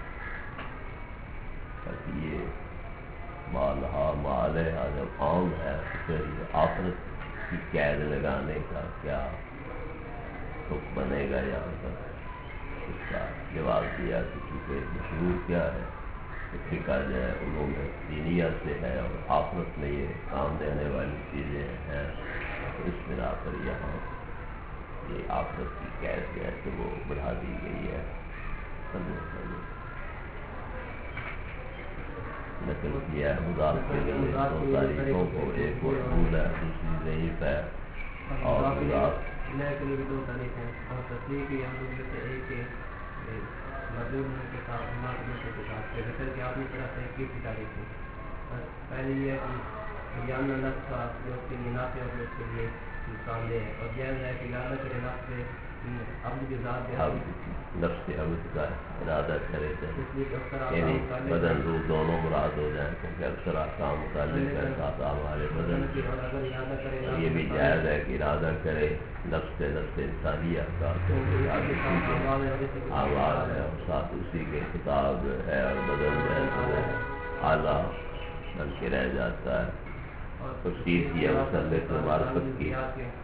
تاکہ یہ مالہا مالہا جب عام ہے تو پھر یہ آخرت کی قید لگانے کا کیا حکم بنے گا؟ یہاں پر اس کا جواب دیا کہ چونکہ مشہور کیا ہے کہ فقہ جو ہے علوم دینیہ سے ہے اور آخرت میں یہ کام دینے والی چیزیں ہیں، تو اس بنا پر یہاں یہ آخرت کی قید جو ہے تو وہ بڑھا دی گئی ہے۔ نقل کیا ہے مضاف کے لیے دو تاریخوں کو، ایک مقبول ہے دوسری ضعیف ہے، اور مضاف کے لیے بھی دو تاریخ ہیں اور تصریح کی ہم لوگ سے ایک مضمون کے ساتھ ذکر کی اپنی طرف سے ایک کی تاریخ ہے۔ پہلی یہ ہے کہ یام نفس کا جو اس کے لیے نافع اور اس کے لیے نقصان دہ ہے، اور یہ ہے کہ یاد کرے نفس سے عبد کے ذات نفس عبد کا ارادہ کرے یعنی بدن روح دونوں مراد ہو جائیں، کیونکہ اکثر احکام متعلق ہے ساتھ ہمارے بدن کی، اور یہ بھی جائز ہے کہ ارادہ کرے نفس انسانیہ کا، آواز ہے اور ساتھ اسی کے کتاب ہے اور بدن جو ہے تو اعلیٰ بن کے رہ جاتا ہے۔ تفسیر کیا مسلط معرفت کی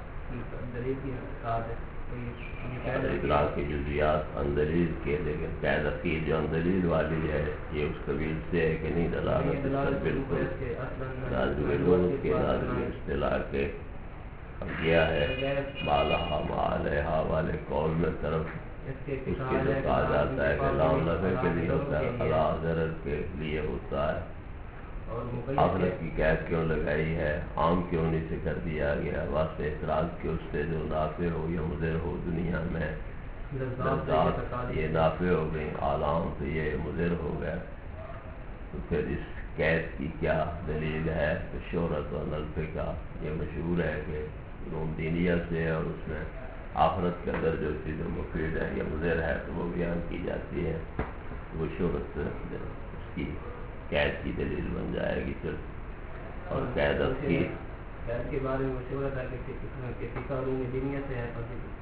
اور ادراک کی جزیات اندلیل کے، لیکن قید عقید جو اندلیل والی ہے یہ اس قبیل سے ہے کہ نہیں دلالت اس پر بالکل لازم لغت کے لازم اصطلاح کے گیا ہے۔ مالہا مالہا والے قول میں طرف اس کے جو کہا جاتا ہے کہ لا نفع کے لیے ہوتا ہے، خلا ضرر کے لیے ہوتا ہے۔ آخرت کی قید کیوں لگائی ہے؟ عام کیوں نہیں سے کر دیا گیا؟ واسطے اعتراض کے اس سے جو نافع ہو یا مضر ہو دنیا میں لذات یہ نافع ہو گئی، عالم تو یہ مضر ہو گئے، تو پھر اس قید کی کیا دلیل ہے؟ کہ شہرت و نلفے کا یہ مشہور ہے کہ علوم دینیہ سے ہے، اور اس میں آخرت کے اندر جو چیزیں مفید ہے یا مضر ہے تو وہ بیان کی جاتی ہے، وہ شہرت اس کی قید کی دلیل بن جائے گی پھر۔ اور قید کے بارے میں مشورہ تھا کہ فقہ علوم دینیہ سے ہے،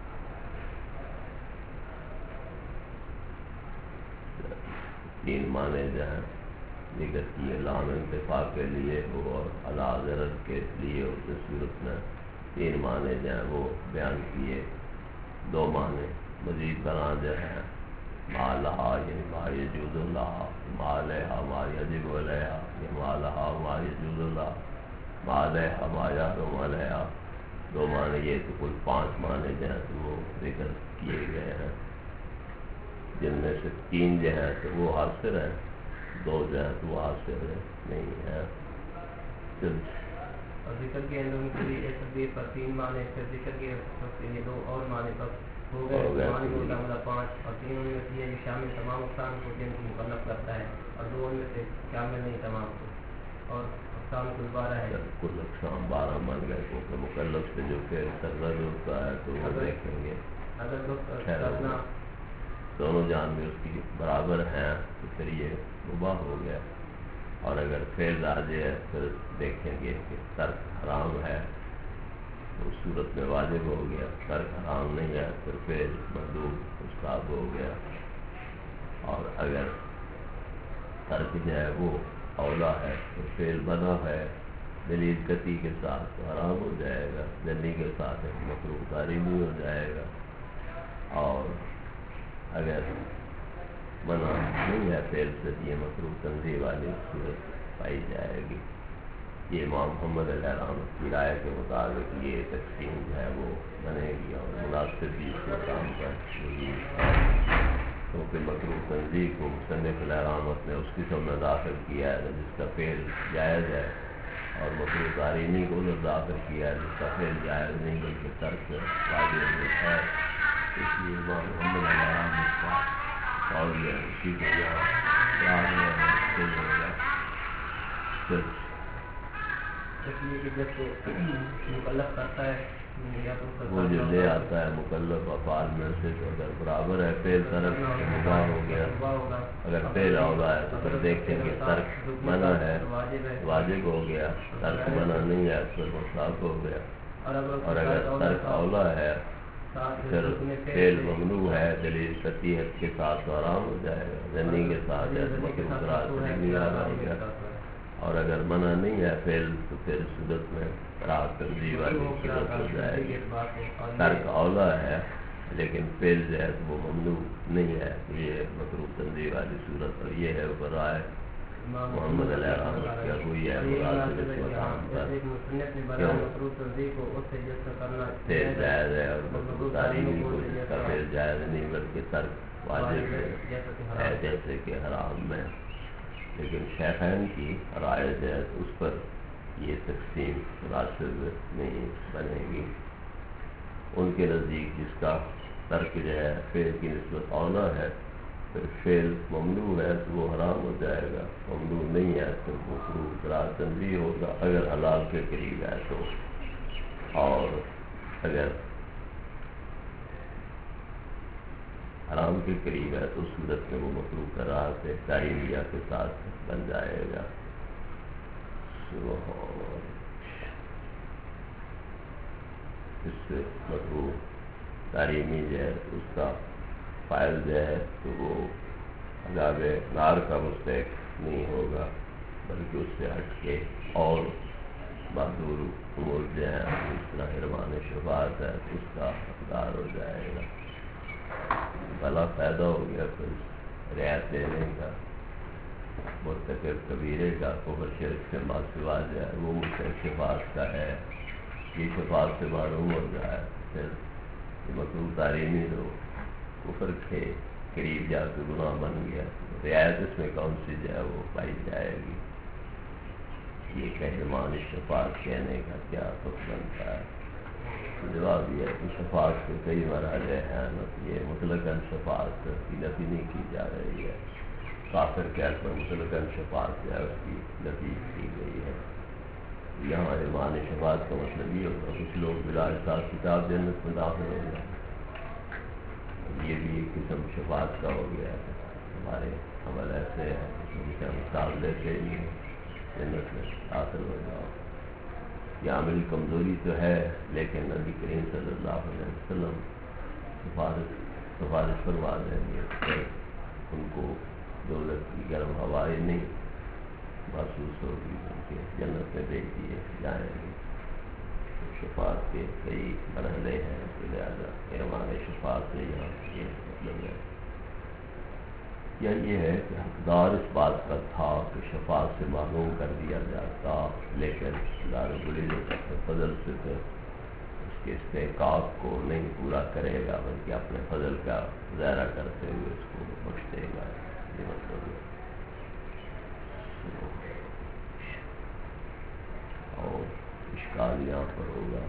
تین معنی جہاں ذکر کیے، لام انتفاع کے لیے ہو اور علا ضرر کے لیے ہو، اس صورت میں تین معنی جہاں وہ بیان کیے، دو معنی مزید بنا جو ہے مالہا یعنی ما یجوز اللہ، مالہا ما یجب علیہا، یہ مالہا ما یجوز اللہ، مالہا ما یحرم علیہا، دو معنی یہ تو کل پانچ معنی جو ہیں تو وہ ذکر کیے گئے ہیں، جن میں سے تین جو ہیں تو وہ حاصل ہیں، دو جو ہیں تو وہ حاصل نہیں ہیں۔ اور ذکر کے اندر کے لیے ایک تقدیر پر تین معنی، پھر ذکر کے یہ دو اور معنی پر ہو گئے، معنی ہوتا ہے مطلب پانچ، اور تین میں سے یہ شامل تمام اقسام کو جن کو مکلف کرتا ہے، اور دو ان میں سے شامل نہیں تمام کو، اور اقسام کل 12 ہے، کل اقسام 12 بن گئے، کیونکہ مکلف سے جو پھر سرزد ہوتا ہے تو وہ دیکھیں گے اگر دونوں جان میں اس کی برابر ہیں تو پھر یہ مباح ہو گیا، اور اگر فعل راجع ہے پھر دیکھیں گے کہ ترک حرام ہے تو اس صورت میں واجب ہو گیا، ترک حرام نہیں ہے پھر فعل مندوب مستحب ہو گیا، اور اگر ترک جو ہے وہ اولا ہے تو فعل بنا ہے دلیل قطعی کے ساتھ تو حرام ہو جائے گا، دلیل کے ساتھ ایک مکروہ تحریمی ہو جائے گا، اور اگر منع نہیں ہے فعل سے یہ مکروہ تنزیہ والی صورت پائی جائے گی۔ یہ امام محمد علیہ رحمۃ کی رائے کے مطابق یہ تقسیم جو ہے وہ بنے گی، اور مناسب بھی اس مقام پر کیونکہ مکروہ تنزیہ کو مصنف علیہ رحمۃ نے اس قسم میں داخل کیا ہے جس کا فعل جائز ہے، اور مکروہ تحریمی کو ادھر داخل کیا ہے جس کا فعل جائز نہیں بلکہ ترک واجب ہے، اس لیے امام محمد علیہ السلام اس کا قول جو ہے اسی کو جو ہے اقرار میں ہے کہ جو ہے صرف اس لیے کہ جب مکلف کرتا ہے وہ جو لے آتا ہے مکلف افعال میں سے تو اگر برابر ہے فعل ترک مباح ہو گیا، اگر فعل اولا ہے تو پھر دیکھیں کہ ترک منع ہے واجب ہو گیا، ترک منع نہیں ہے تو مستحب ہو گیا، اور اگر ترک اولا ہے پھر فعل ممنوع ہے دلیل قطعیت کے ساتھ تو حرام ہو جائے گا، ذنی کے ساتھ جیسے مکروہ قرار نہیں آ گا، اور اگر منع نہیں ہے فعل تو پھر صورت میں قرار تنزیہ والی صورت ہو جائے گی۔ ترک اولا ہے لیکن فعل جو ہے وہ ممنوع نہیں ہے، یہ مکروہ تنزیہ والی صورت، اور یہ ہے اوپر رائے محمد علیہ السلام کیا ہوئی ہے مناسب اس مقام پر کیوں فعل جائز ہے اور مکروہ تعلیمی کو جس کا فعل جائز نہیں بلکہ ترک واجب ہے جیسے کہ حرام میں، لیکن شیخین کی رائے جو ہے اس پر یہ تقسیم مناسب نہیں بنے گی۔ ان کے نزدیک جس کا ترک جو ہے فعل کی نسبت اولا ہے پھر فعل ممنوع ہے تو وہ حرام ہو جائے گا، ممنوع نہیں ہے تو مکروہ قرار تنزیہ ہوگا اگر حلال کے قریب ہے تو، اور اگر حرام کے قریب ہے تو صورت میں وہ مکروہ قرار سے تحریمیہ کے ساتھ بن جائے گا۔ اس سے مکروہ تحریمی جو ہے اس کا فائل جو ہے تو وہ عذاب نار کا مستحق نہیں ہوگا بلکہ اس سے ہٹ کے اور معذور امور جو ہیں اس طرح حرمان شفاعت ہے اس کا حقدار ہو جائے گا۔ بھلا فائدہ ہو گیا پھر رعایت دینے کا، مرتکب کبیرے کا کفر شرک سے ما سوا جائے وہ مستحق شفاعت کا ہے، یہ شفاعت سے معلوم ہو جائے پھر مکروہ تحریمی تو کفر کے قریب جا کے گناہ بن گیا، رعایت اس میں کون سی جو ہے وہ پائی جائے گی۔ یہ کہمان شفاعت کہنے کا کیا حکم بنتا ہے؟ جواب یہ ہے کہ شفاعت کے کئی مرحلے ہیں، یہ مطلقاً شفاعت کی نفی نہیں کی جا رہی ہے، کافر کے حق میں مطلقاً شفاعت جو ہے اس کی نفی کی گئی ہے۔ یہاں ایمان شفاعت کا مطلب یہ ہوگا کچھ لوگ بلا حساب کتاب جنت میں داخل ہو جائیں، یہ بھی ایک قسم شفاعت کا ہو گیا ہے۔ ہمارے عمل ایسے ہیں جن سے ہم حساب لیتے ہی ہیں جنت میں داخل ہو جاؤ۔ یہ عملی کمزوری تو ہے لیکن نبی کریم صلی اللہ علیہ وسلم سفارش فرما دیں گے کہ ان کو دولت کی گرم ہوائیں نہیں محسوس ہوگی بلکہ جنت میں بھیج دیے جائیں گے۔ شفاعت کے کئی مرحلے ہیں لہٰذا ایمان شفاعت سے یہاں یہ مطلب ہے یا یہ ہے کہ حقدار اس بات کا تھا کہ شفاعت سے معلوم کر دیا جاتا، لیکن اللہ رب العزت اپنے فضل سے پھر اس کے استحقاق کو نہیں پورا کرے گا بلکہ اپنے فضل کا مظاہرہ کرتے ہوئے اس کو بخش دے گا، یہ مطلب ہے۔ اور اشکال یہاں پر ہوگا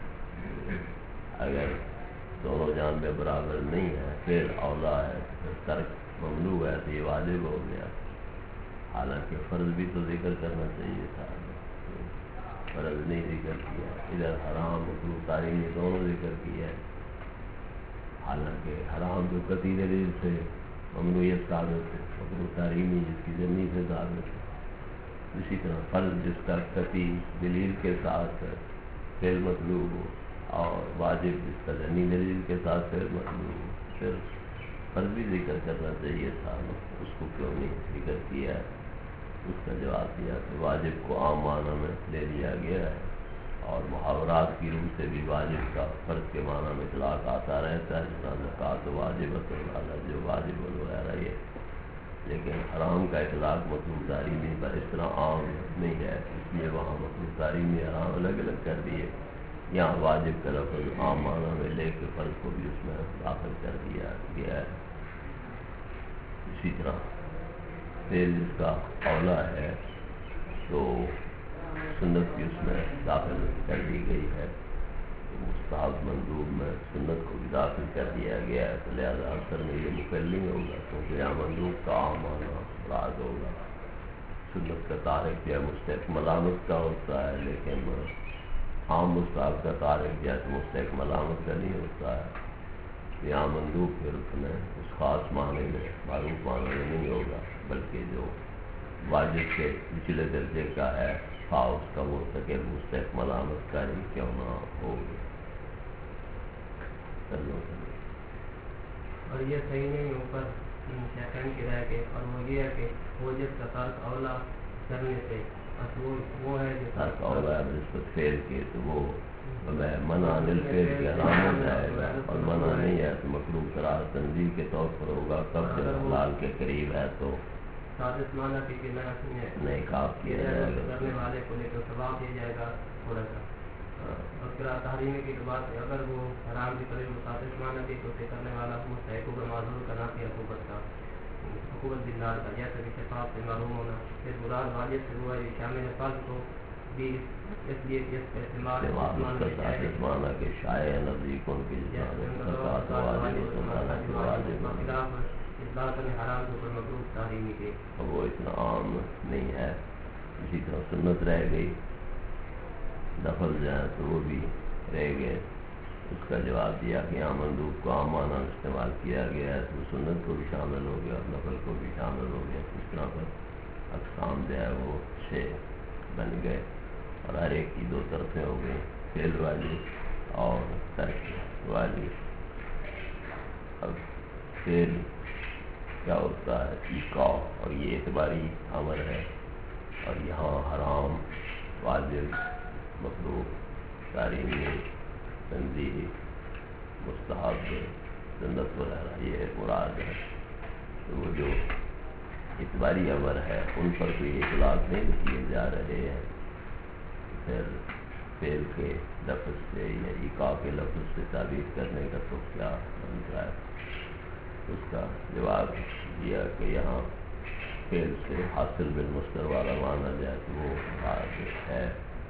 اگر دونوں جانبیں برابر نہیں ہیں، فعل اولا ہے پھر ترک ممنوع ہے تو یہ واجب ہو گیا، حالانکہ فرض بھی تو ذکر کرنا چاہیے تھا، فرض نہیں ذکر کیا، ادھر حرام مکروہ تحریمی دونوں ذکر کیا ہے، حالانکہ حرام جو قطعی دلیل سے ممنوعیت ثابت ہے، مکروہ تحریمی جس کی ضمنی سے ثابت ہے، اسی طرح فرض جس کا قطعی دلیل کے ساتھ فعل مطلوب ہو اور واجب جس کا ضمنی دلیل کے ساتھ فعل مطلوب ہو، پھر فرض بھی ذکر کرنا چاہیے تھا، اس کو کیوں نہیں ذکر کیا ہے؟ اس کا جواب دیا کہ واجب کو عام معنی میں لے لیا گیا ہے اور محاورات کی روح سے بھی واجب کا فرض کے معنی میں اطلاق آتا رہتا ہے، جس طرح زکوٰۃ واجبۃ والا جو واجب وغیرہ یہ، لیکن حرام کا اطلاق مکروہ تحریمی پر اس طرح عام نہیں ہے، اس لیے وہاں مکروہ تحریمی حرام الگ الگ کر دیے، یہاں واجب کا لفظ عام معنی میں لے کے فرض کو بھی اس میں داخل کر دیا گیا ہے۔ اسی طرح فعل جس کا اولا ہے تو سنت بھی اس میں داخل کر دی گئی ہے، مستحب مندوب میں سنت کو بھی داخل کر دیا گیا ہے، تو لہٰذا اثر میں یہ مکمل نہیں ہوگا، کیونکہ یہاں مندوب کا عام معنی مراد ہوگا۔ سنت کا تارک جو ہے مستحق ملامت کا ہوتا ہے، لیکن عام مستحب کا تارک جو ہے تو مستحق ملامت کا نہیں ہوتا ہے۔ یہاں مندوب پھر اس میں اس خاص معنی میں معروف معنی میں نہیں ہوگا، بلکہ جو واجب کے نچلے درجے کا ہے خواہ اس کا مرتکب مستحق ملامت کا ہی کیوں نہ ہو۔ اور یہ صحیح نہیں اوپر شیخین کی رائے کے، اور وہ یہ ہے کہ واجب کا ترک اولا کرنے سے وہ ہے جو ترک اولا ہے نسبت فعل کے، تو وہ منع عن فعل کے حرام ہو جائے گا، اور منع نہیں ہے تو مکروہ قرار تنزیہ کے طور پر ہوگا۔ کب جب حلال کے قریب ہے تو سادس معنی کی نہیں کاف کیا جائے گا، کرنے والے کو لے کر ثواب دیا جائے گا تھوڑا سا۔ اور قرار تحریمی کی بات ہے، اگر وہ حرام کی قریب سادس معنی کی تو کرنے والا مستحق ہوگا معذور کا نافی حکومت کا، حکومت دلدار کا، جیسا کہ شفاعت سے معلوم ہونا۔ پھر مراد واجب سے ہوا ہے شامل فرض کو بھی اس لیے کہ اس کا استعمال معنی کے شائع نزدیک ان کی حرام کے اوپر مکروہ تحریمی کے، وہ اتنا عام نہیں ہے۔ اسی طرح سنت رہ گئی، نفل جائے تو وہ بھی رہ گئے۔ اس کا جواب دیا کہ یہاں مندوب کو عام معنی استعمال کیا گیا ہے، تو سنت کو بھی شامل ہو گیا اور نفل کو بھی شامل ہو گیا۔ اس طرح پر اقسام جو ہے وہ 6 بن گئے، اور ہر ایک کی 2 طرفیں ہو گئی، فعل والی اور ترک والی۔ اب فعل کیا ہوتا ہے؟ ایقاع، اور یہ اعتباری امر ہے، اور یہاں حرام، واجب، مکروہ، تحریمی، تنزیہی، مستحب، سنت وغیرہ یہ مراد ہے۔ تو وہ جو اعتباری امر ہے ان پر کوئی اطلاق نہیں کیے جا رہے ہیں۔ پھر فعل کے لفظ سے یا ایقاع کے لفظ سے تعبیر کرنے کا تو کیا بنتا ہے؟ اس کا جواب دیا کہ یہاں فعل سے حاصل بالمصدر والا معنی جائے تو وہ مراد ہے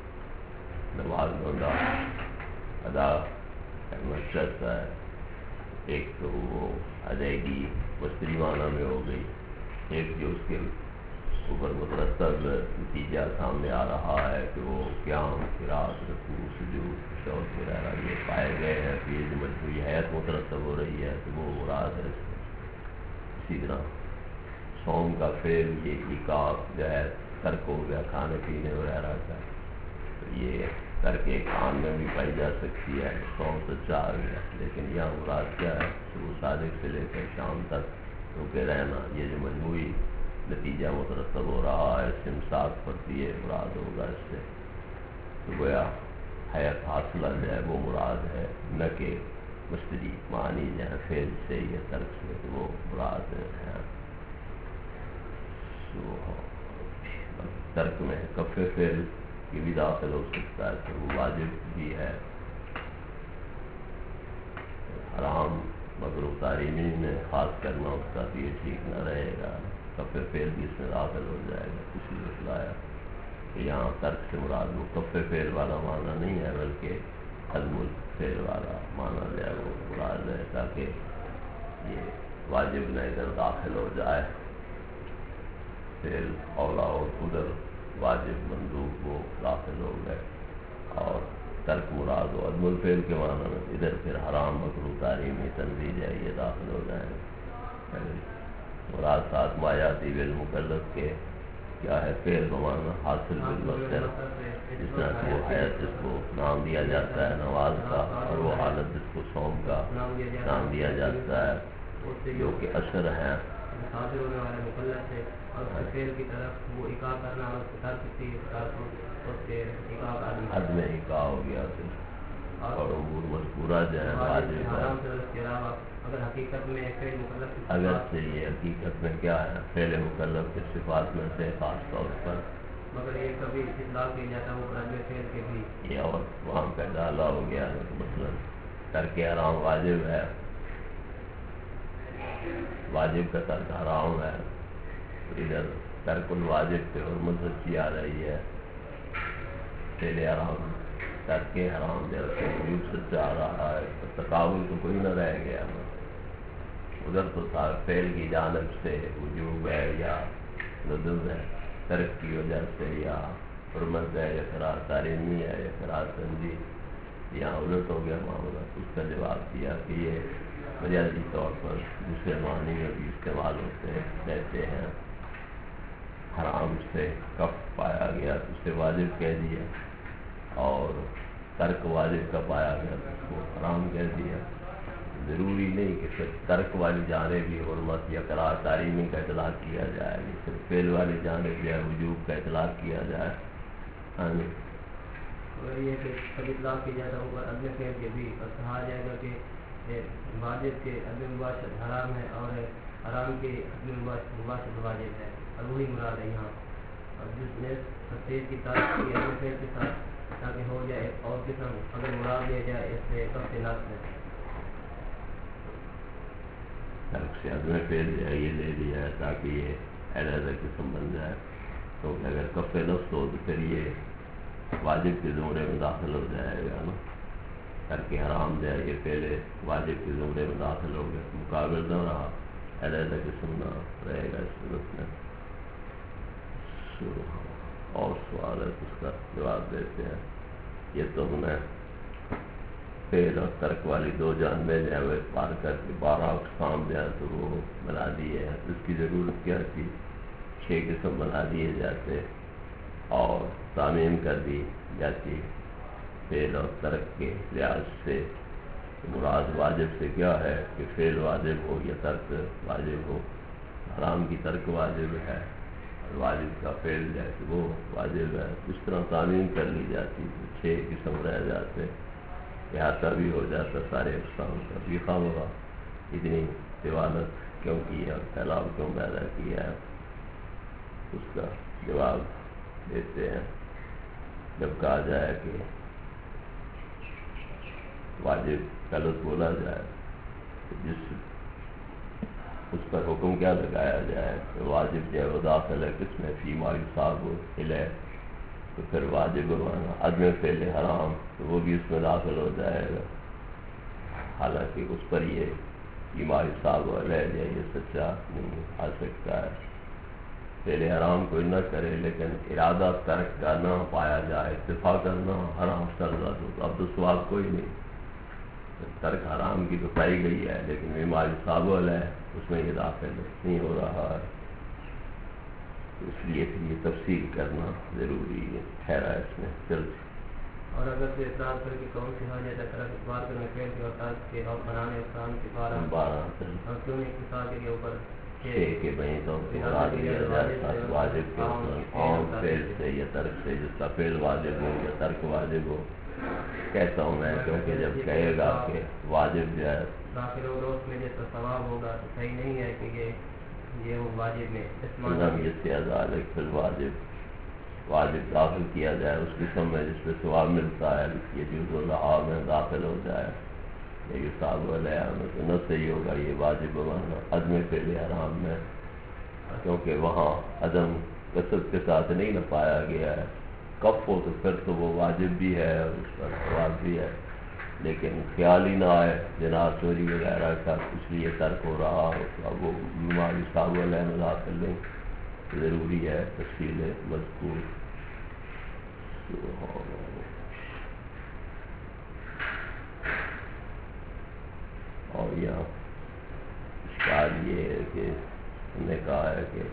نماز روزہ ادا کرنا چاہتا ہے۔ ایک تو وہ ادائیگی مصدری معنی میں ہو گئی، ایک جو اس کے اوپر مترتب نتیجہ سامنے آ رہا ہے کہ وہ قیام، قرات، رکوع، سجود، شوق وغیرہ یہ پائے گئے ہیں، کہ یہ جو مجموعی حیات مترتب ہو رہی ہے تو وہ مراد ہے۔ اسی طرح صوم کا فعل یہ ایقاع جو ہے ترک ہو گیا کھانے پینے وغیرہ کا، تو یہ ترک ایک آن میں بھی پائی جا سکتی ہے، صوم سچا آ گیا، لیکن یہاں مراد کیا ہے؟ صبح صادق سے لے کر شام تک رکے رہنا، یہ جو مجموعی نتیجہ مترتب ہو رہا ہے استمساک پر، یہ مراد ہوگا اس سے۔ تو گویا حیات حاصلہ جو ہے وہ مراد ہے، نہ کہ مصدری معنی جو ہے فعل سے یا ترک سے، تو وہ مراد ہے۔ ترک میں کف فعل کی بھی داخل ہو سکتا ہے، تو وہ واجب بھی ہے۔ حرام مکروہ تحریمی میں خاص کرنا اس کا بھی ٹھیک نہ رہے گا، کف فعل بھی اس میں داخل ہو جائے گا۔ اس لیے بتلایا کہ یہاں ترک سے مراد وہ کف فعل والا معنی نہیں ہے، بلکہ عدم الفعل والا معنی جو ہے وہ مراد ہے، تاکہ یہ واجب نہ ادھر داخل ہو جائے، فعل اولا اور ادھر واجب مندوب وہ داخل ہو گئے، اور ترک مراد و عدم الفعل کے معنی میں ادھر پھر حرام مکروہ تحریمی تنزیہ ہے یہ داخل ہو جائیں گے۔ مراد ساتھ مایاتی بالمکلف کے کیا ہے؟ فعل بمعنی حاصل بالمصدر، جس طرح کہ وہ حیات جس کو نام دیا جاتا ہے نماز کا، اور وہ حالت جس کو صوم کا نام دیا جاتا ہے، جو کہ اثر ہیں حاضر ہونے والے مکلف سے، اور فعل کی طرف وہ ایقاع کرنا اور ترک کی حد میں ایقاع ہو گیا پھر، اور امور مذکورہ جو ہے واجب ہے۔ اگر حقیقت میں فعل مکلف اگر سے یہ حقیقت میں کیا ہے؟ فعل مکلف کے صفات میں سے خاص طور پر، مگر یہ کبھی اطلاق کیا جاتا ہے وہ رد فعل کے بھی، یہ اور وہاں کا ڈالا ہو گیا، مثلا ترک حرام واجب ہے، واجب کا ترک حرام ہے، ادھر ترک الواجب پہ حرمت سچی آ رہی ہے، فعل حرام ترک حرام جو ہے وجوب سے جا رہا ہے، تو تقابل تو کوئی نہ رہ گیا نا، ادھر تو فعل کی جانب سے وجوب ہے یا ندب ہے، ترک کی وجہ سے یا حرمت ہے یا قرار تعلیمی ہے یا قرار تنظیم، یہاں الٹ ہو گیا معاملہ۔ اس کا جواب دیا کہ یہ مجازی طور پر دوسرے معنی میں بھی استعمال ہوتے ہیں، کہتے ہیں حرام سے کف پایا گیا تو اسے واجب کہہ دیا، اور ترک واجب کا پایا گیا تو اس کو حرام کہہ دیا۔ ضروری نہیں کہ صرف ترک والی جانب بھی حرمت یا قرار تعلیمی کا اطلاق کیا جائے، صرف فعل والی جانب جو ہے وجوب کا اطلاق کیا جائے۔ ہاں جی، اور یہ کہ سب اطلاق کیا جاتا ہے عدم فعل کے بھی، اور کہا جائے گا کہ واجب کے عدم مباشرت حرام ہے اور حرام کے عدم مباشرت واجب ہے، اور وہی مراد ہے یہاں، اور جس نے تفسیر کی تعریف کی عدم فعل کے ساتھ تاکہ ہو جائے اور قسم اگر مراد لیا جائے اس سے کب سے نقص ہے۔ ترک سے عدم فعل جو ہے یہ لے لیا ہے تاکہ یہ علیحدہ قسم بن جائے، کیونکہ اگر کف نفس ہو تو پھر یہ واجب کے زمرے میں داخل ہو جائے گا نا، ترک حرام جو ہے یہ پہلے واجب کے زمرے میں داخل ہو گیا، مقابل نہ رہا، علیحدہ قسم نہ رہے گا اس صورت میں۔ اور سوال ہے اس کا جواب دیتے ہیں۔ یہ تو ہم نے فعل اور ترک والی دو جانبیں جو ہے وہ پار کر کے 12 اقسام جو ہے تو وہ بنا دیے ہیں، اس کی ضرورت کیا تھی؟ 6 قسم بنا دیے جاتے اور تعمیم کر دی جاتی فعل اور ترک کے لحاظ سے۔ مراد واجب سے کیا ہے کہ فعل واجب ہو یا ترک واجب ہو، حرام کی ترک واجب ہے اور واجب کا فعل جو ہے کہ وہ واجب ہے، اس طرح تعمیم کر لی جاتی تو 6 قسم رہ جاتے، احاطہ بھی ہو جاتا سارے اقسام کا۔ لکھا ہوگا اتنی طوالت کیوں کی ہے اور پھیلاؤ کیوں پیدا کیا ہے، اس کا جواب دیتے ہیں۔ جب کہا جائے کہ واجب غلط بولا جائے تو جس اس پر حکم کیا لگایا جائے کہ واجب جو ہے وہ داخل ہے کس میں، فی ما یصاب الیہ، تو پھر واجب مانا عدم فعل حرام تو وہ بھی اس میں داخل ہو جائے گا، حالانکہ اس پر یہ فی ما یصاب الیہ جو ہے یہ سچا نہیں آ سکتا ہے۔ فعل حرام کوئی نہ کرے لیکن ارادہ ترک کا نہ پایا جائے، اتفاقاً نہ حرام سرزد ہو تو اب تو سوال کوئی نہیں، ترک حرام کی تو پائی گئی ہے لیکن فیما یصاب الیہ اس میں یہ داخل نہیں ہو رہا ہے، اس لیے پھر یہ تفصیل کرنا ضروری ہے، ٹھہرا اس میں چل۔ اور اگر سے اطلاع کر کے کون سی ہو جاتا ہے طرف اقبال کرنے فعل کے اور ترک کے اور بنانے اقسام کے 12 اور کیوں نہیں اقتصاد کے اوپر 6 کے بہیں تو مراد لیا جائے واجب کے عام فعل سے یا ترک سے، جس کا فعل واجب ہو یا ترک واجب ہو۔ کہتا ہوں میں کیونکہ جب کہے گا کہ واجب جو ہے داخل ہو روز میں جس کا ثواب ہوگا تو صحیح نہیں ہے کہ یہ وہ واجب میں اس معنی جس سے ذالک فی الواجب، واجب داخل کیا جائے اس قسم میں جس پہ ثواب ملتا ہے، یہ جز الحال میں داخل ہو جائے یہ یصاب علیہ میں تو نہ صحیح ہوگا یہ واجب مانا عدم فعل حرام میں، کیونکہ وہاں عدم قصد کے ساتھ نہیں نہ پایا گیا ہے۔ کف ہو تو پھر تو وہ واجب بھی ہے اور اس پر ثواب بھی ہے، لیکن خیال ہی نہ آئے جناب چوری وغیرہ کا اس لیے ترک ہو رہا ہو تو اب وہ بیماری صاحب علیہ میں داخل نہیں، ضروری ہے تفصیل مذکور۔ اور یہاں اشکال یہ ہے کہ ہم نے کہا ہے کہ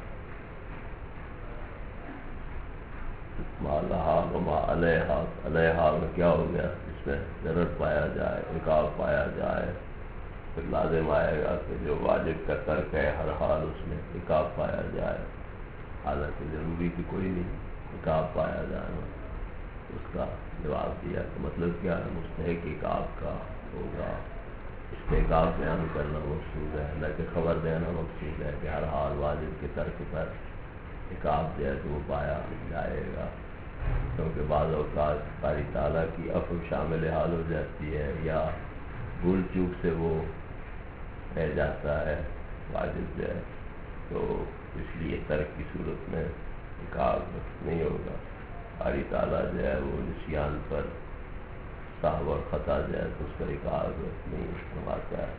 ما لہا وما علیہا، علیہا میں کیا ہو گیا، اس میں ضرورت پایا جائے، عقاب پایا جائے، پھر لازم آئے گا کہ جو واجب کا ترک ہے ہر حال اس میں عقاب پایا جائے، حالانکہ ضروری بھی کوئی نہیں عقاب پایا جانا۔ اس کا جواب دیا کہ مطلب کیا ہے، مستحق عقاب کا ہوگا، استحقاق بیان کرنا مقصود ہے نہ کہ خبر دینا مقصود ہے کہ ہر حال واجب کے ترک پر عقاب جو ہے تو وہ پایا جائے گا، کیونکہ بعض اوقات باری تعالیٰ کی عفو شامل حال ہو جاتی ہے یا بھول چوک سے وہ رہ جاتا ہے واجب جو ہے، تو اس لیے ترک کی صورت میں عقاب نہیں ہوگا۔ باری تعالیٰ جو ہے وہ نسیان پر صاحب اور خطا جو ہے تو اس کا رکاوٹ نہیں فرماتا ہے.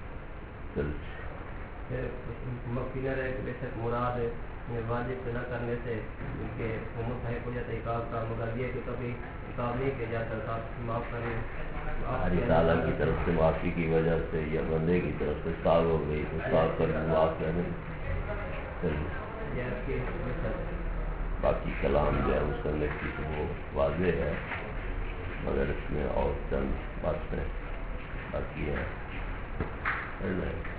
مفی نہ رہے کہ بے شک مراد واجب نہ کرنے سے ان کے مستحق ہو جاتا ہے عقاب کا، مگر یہ کہ کبھی عقاب نہیں کیا جاتا، صاحب معاف کریں. باری تعالیٰ کی طرف سے معافی کی وجہ سے یا بندے کی طرف سے صاحب ہو گئی تو صاحب پر معاف کرنے. باقی کلام جو ہے مصنف کی تو وہ واضح ہے، مگر اس میں اور چند باتیں باقی ہیں.